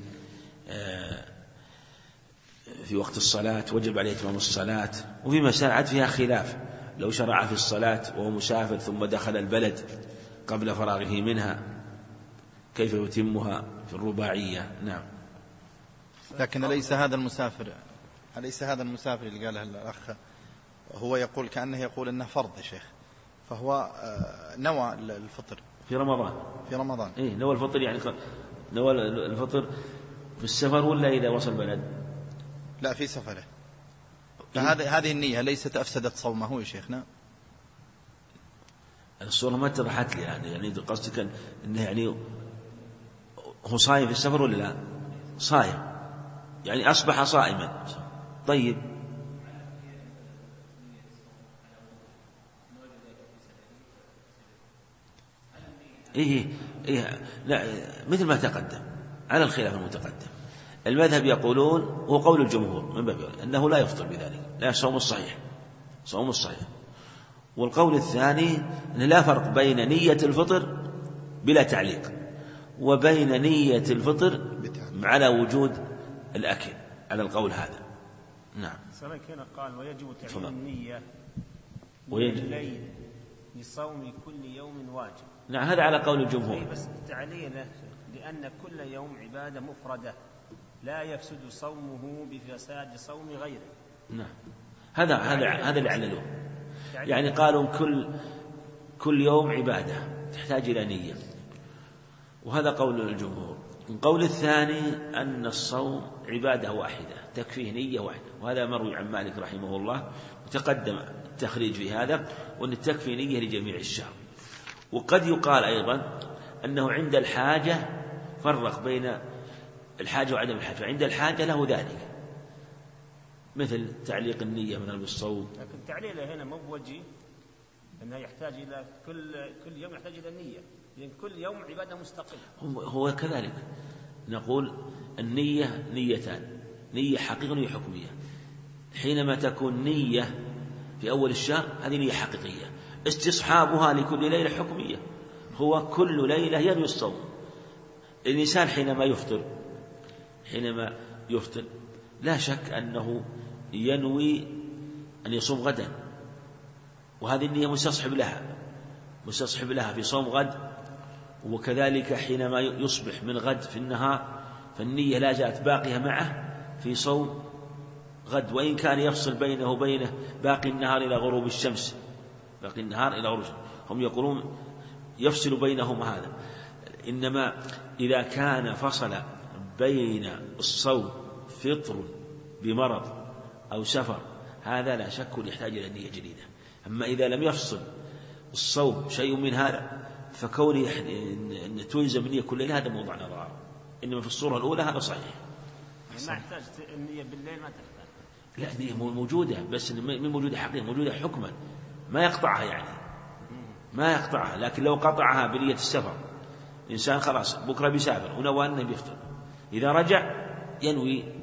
في وقت الصلاة وجب عليه إتمام الصلاة. وفي مسائل عاد فيها خلاف، لو شرع في الصلاة وهو مسافر ثم دخل البلد قبل فراغه منها كيف يتمها في الرباعية؟ نعم. لكن أليس هذا المسافر اللي قاله الأخ هو يقول كأنه يقول أنه فرض يا شيخ، فهو نوى الفطر في رمضان. إيه، نوى الفطر، يعني نوى الفطر في السفر ولا إذا وصل البلد؟ لا، في سفره. فهذه النية ليست أفسدت صومه يا شيخنا؟ الصورة ما اتضحت لي، يعني قصدك أنه يعني هو صايم في السفر ولا لا؟ صايم، يعني أصبح صائما. طيب، إيه لا، مثل ما تقدم على الخلاف المتقدم. المذهب يقولون هو قول الجمهور من باب أنه لا يفطر بذلك، لا، صوم الصحيح. والقول الثاني أن لا فرق بين نية الفطر بلا تعليق وبين نية الفطر على وجود الأكل، على القول هذا. نعم. سلك هنا قال ويجب تعيين النية الليل لصوم كل يوم واجب. نعم، هذا على قول الجمهور. بس تعليله لأن كل يوم عبادة مفردة لا يفسد صومه بفساد صوم غيره. نعم، هذا اللي عللوه، يعني قالوا كل يوم عبادة تحتاج إلى نية، وهذا قول الجمهور. القول الثاني أن الصوم عبادة واحدة تكفيه نية واحدة، وهذا مروي عن مالك رحمه الله، وتقدم التخريج في هذا، وأن تكفي نية لجميع الشهر. وقد يقال أيضا أنه عند الحاجة فرق بين الحاجة وعدم الحاجة، فعند الحاجة له ذلك، مثل تعليق النية من بالصوم. لكن تعليله هنا مو بوجه أنه يحتاج إلى كل يوم يحتاج إلى النية، لأن كل يوم عبادة مستقلة. هو كذلك نقول النية نيتان، نية حقيقية ونية حكمية. حينما تكون نية في أول الشهر هذه نية حقيقية، استصحابها لكل ليلة حكمية، هو كل ليلة ينوي الصوم. الإنسان حينما يفطر لا شك أنه ينوي أن يصوم غدا، وهذه النية مستصحب لها في صوم غد. وكذلك حينما يصبح من غد في النهار فالنية لا زالت باقية معه في صوم غد، وإن كان يفصل بينه وبينه باقي النهار إلى غروب الشمس، هم يقولون يفصل بينهما هذا. إنما إذا كان فصل بين الصوم فطر بمرض أو سفر هذا لا شك يحتاج إلى نية جديدة. أما إذا لم يفصل الصوم شيء من هذا فكونه أن تلزم النية كل ليلة هذا موضوع نظر، إنما في الصورة الأولى هذا صحيح. ما يحتاج النية بالليل، ما تحتاج. لا، النية موجودة، بس من موجودة حقيقة، موجودة حكما، ما يقطعها يعني ما يقطعها. لكن لو قطعها بنية السفر، إنسان خلاص بكرة بيسافر ونوى أنه بيفطر، إذا رجع ينوي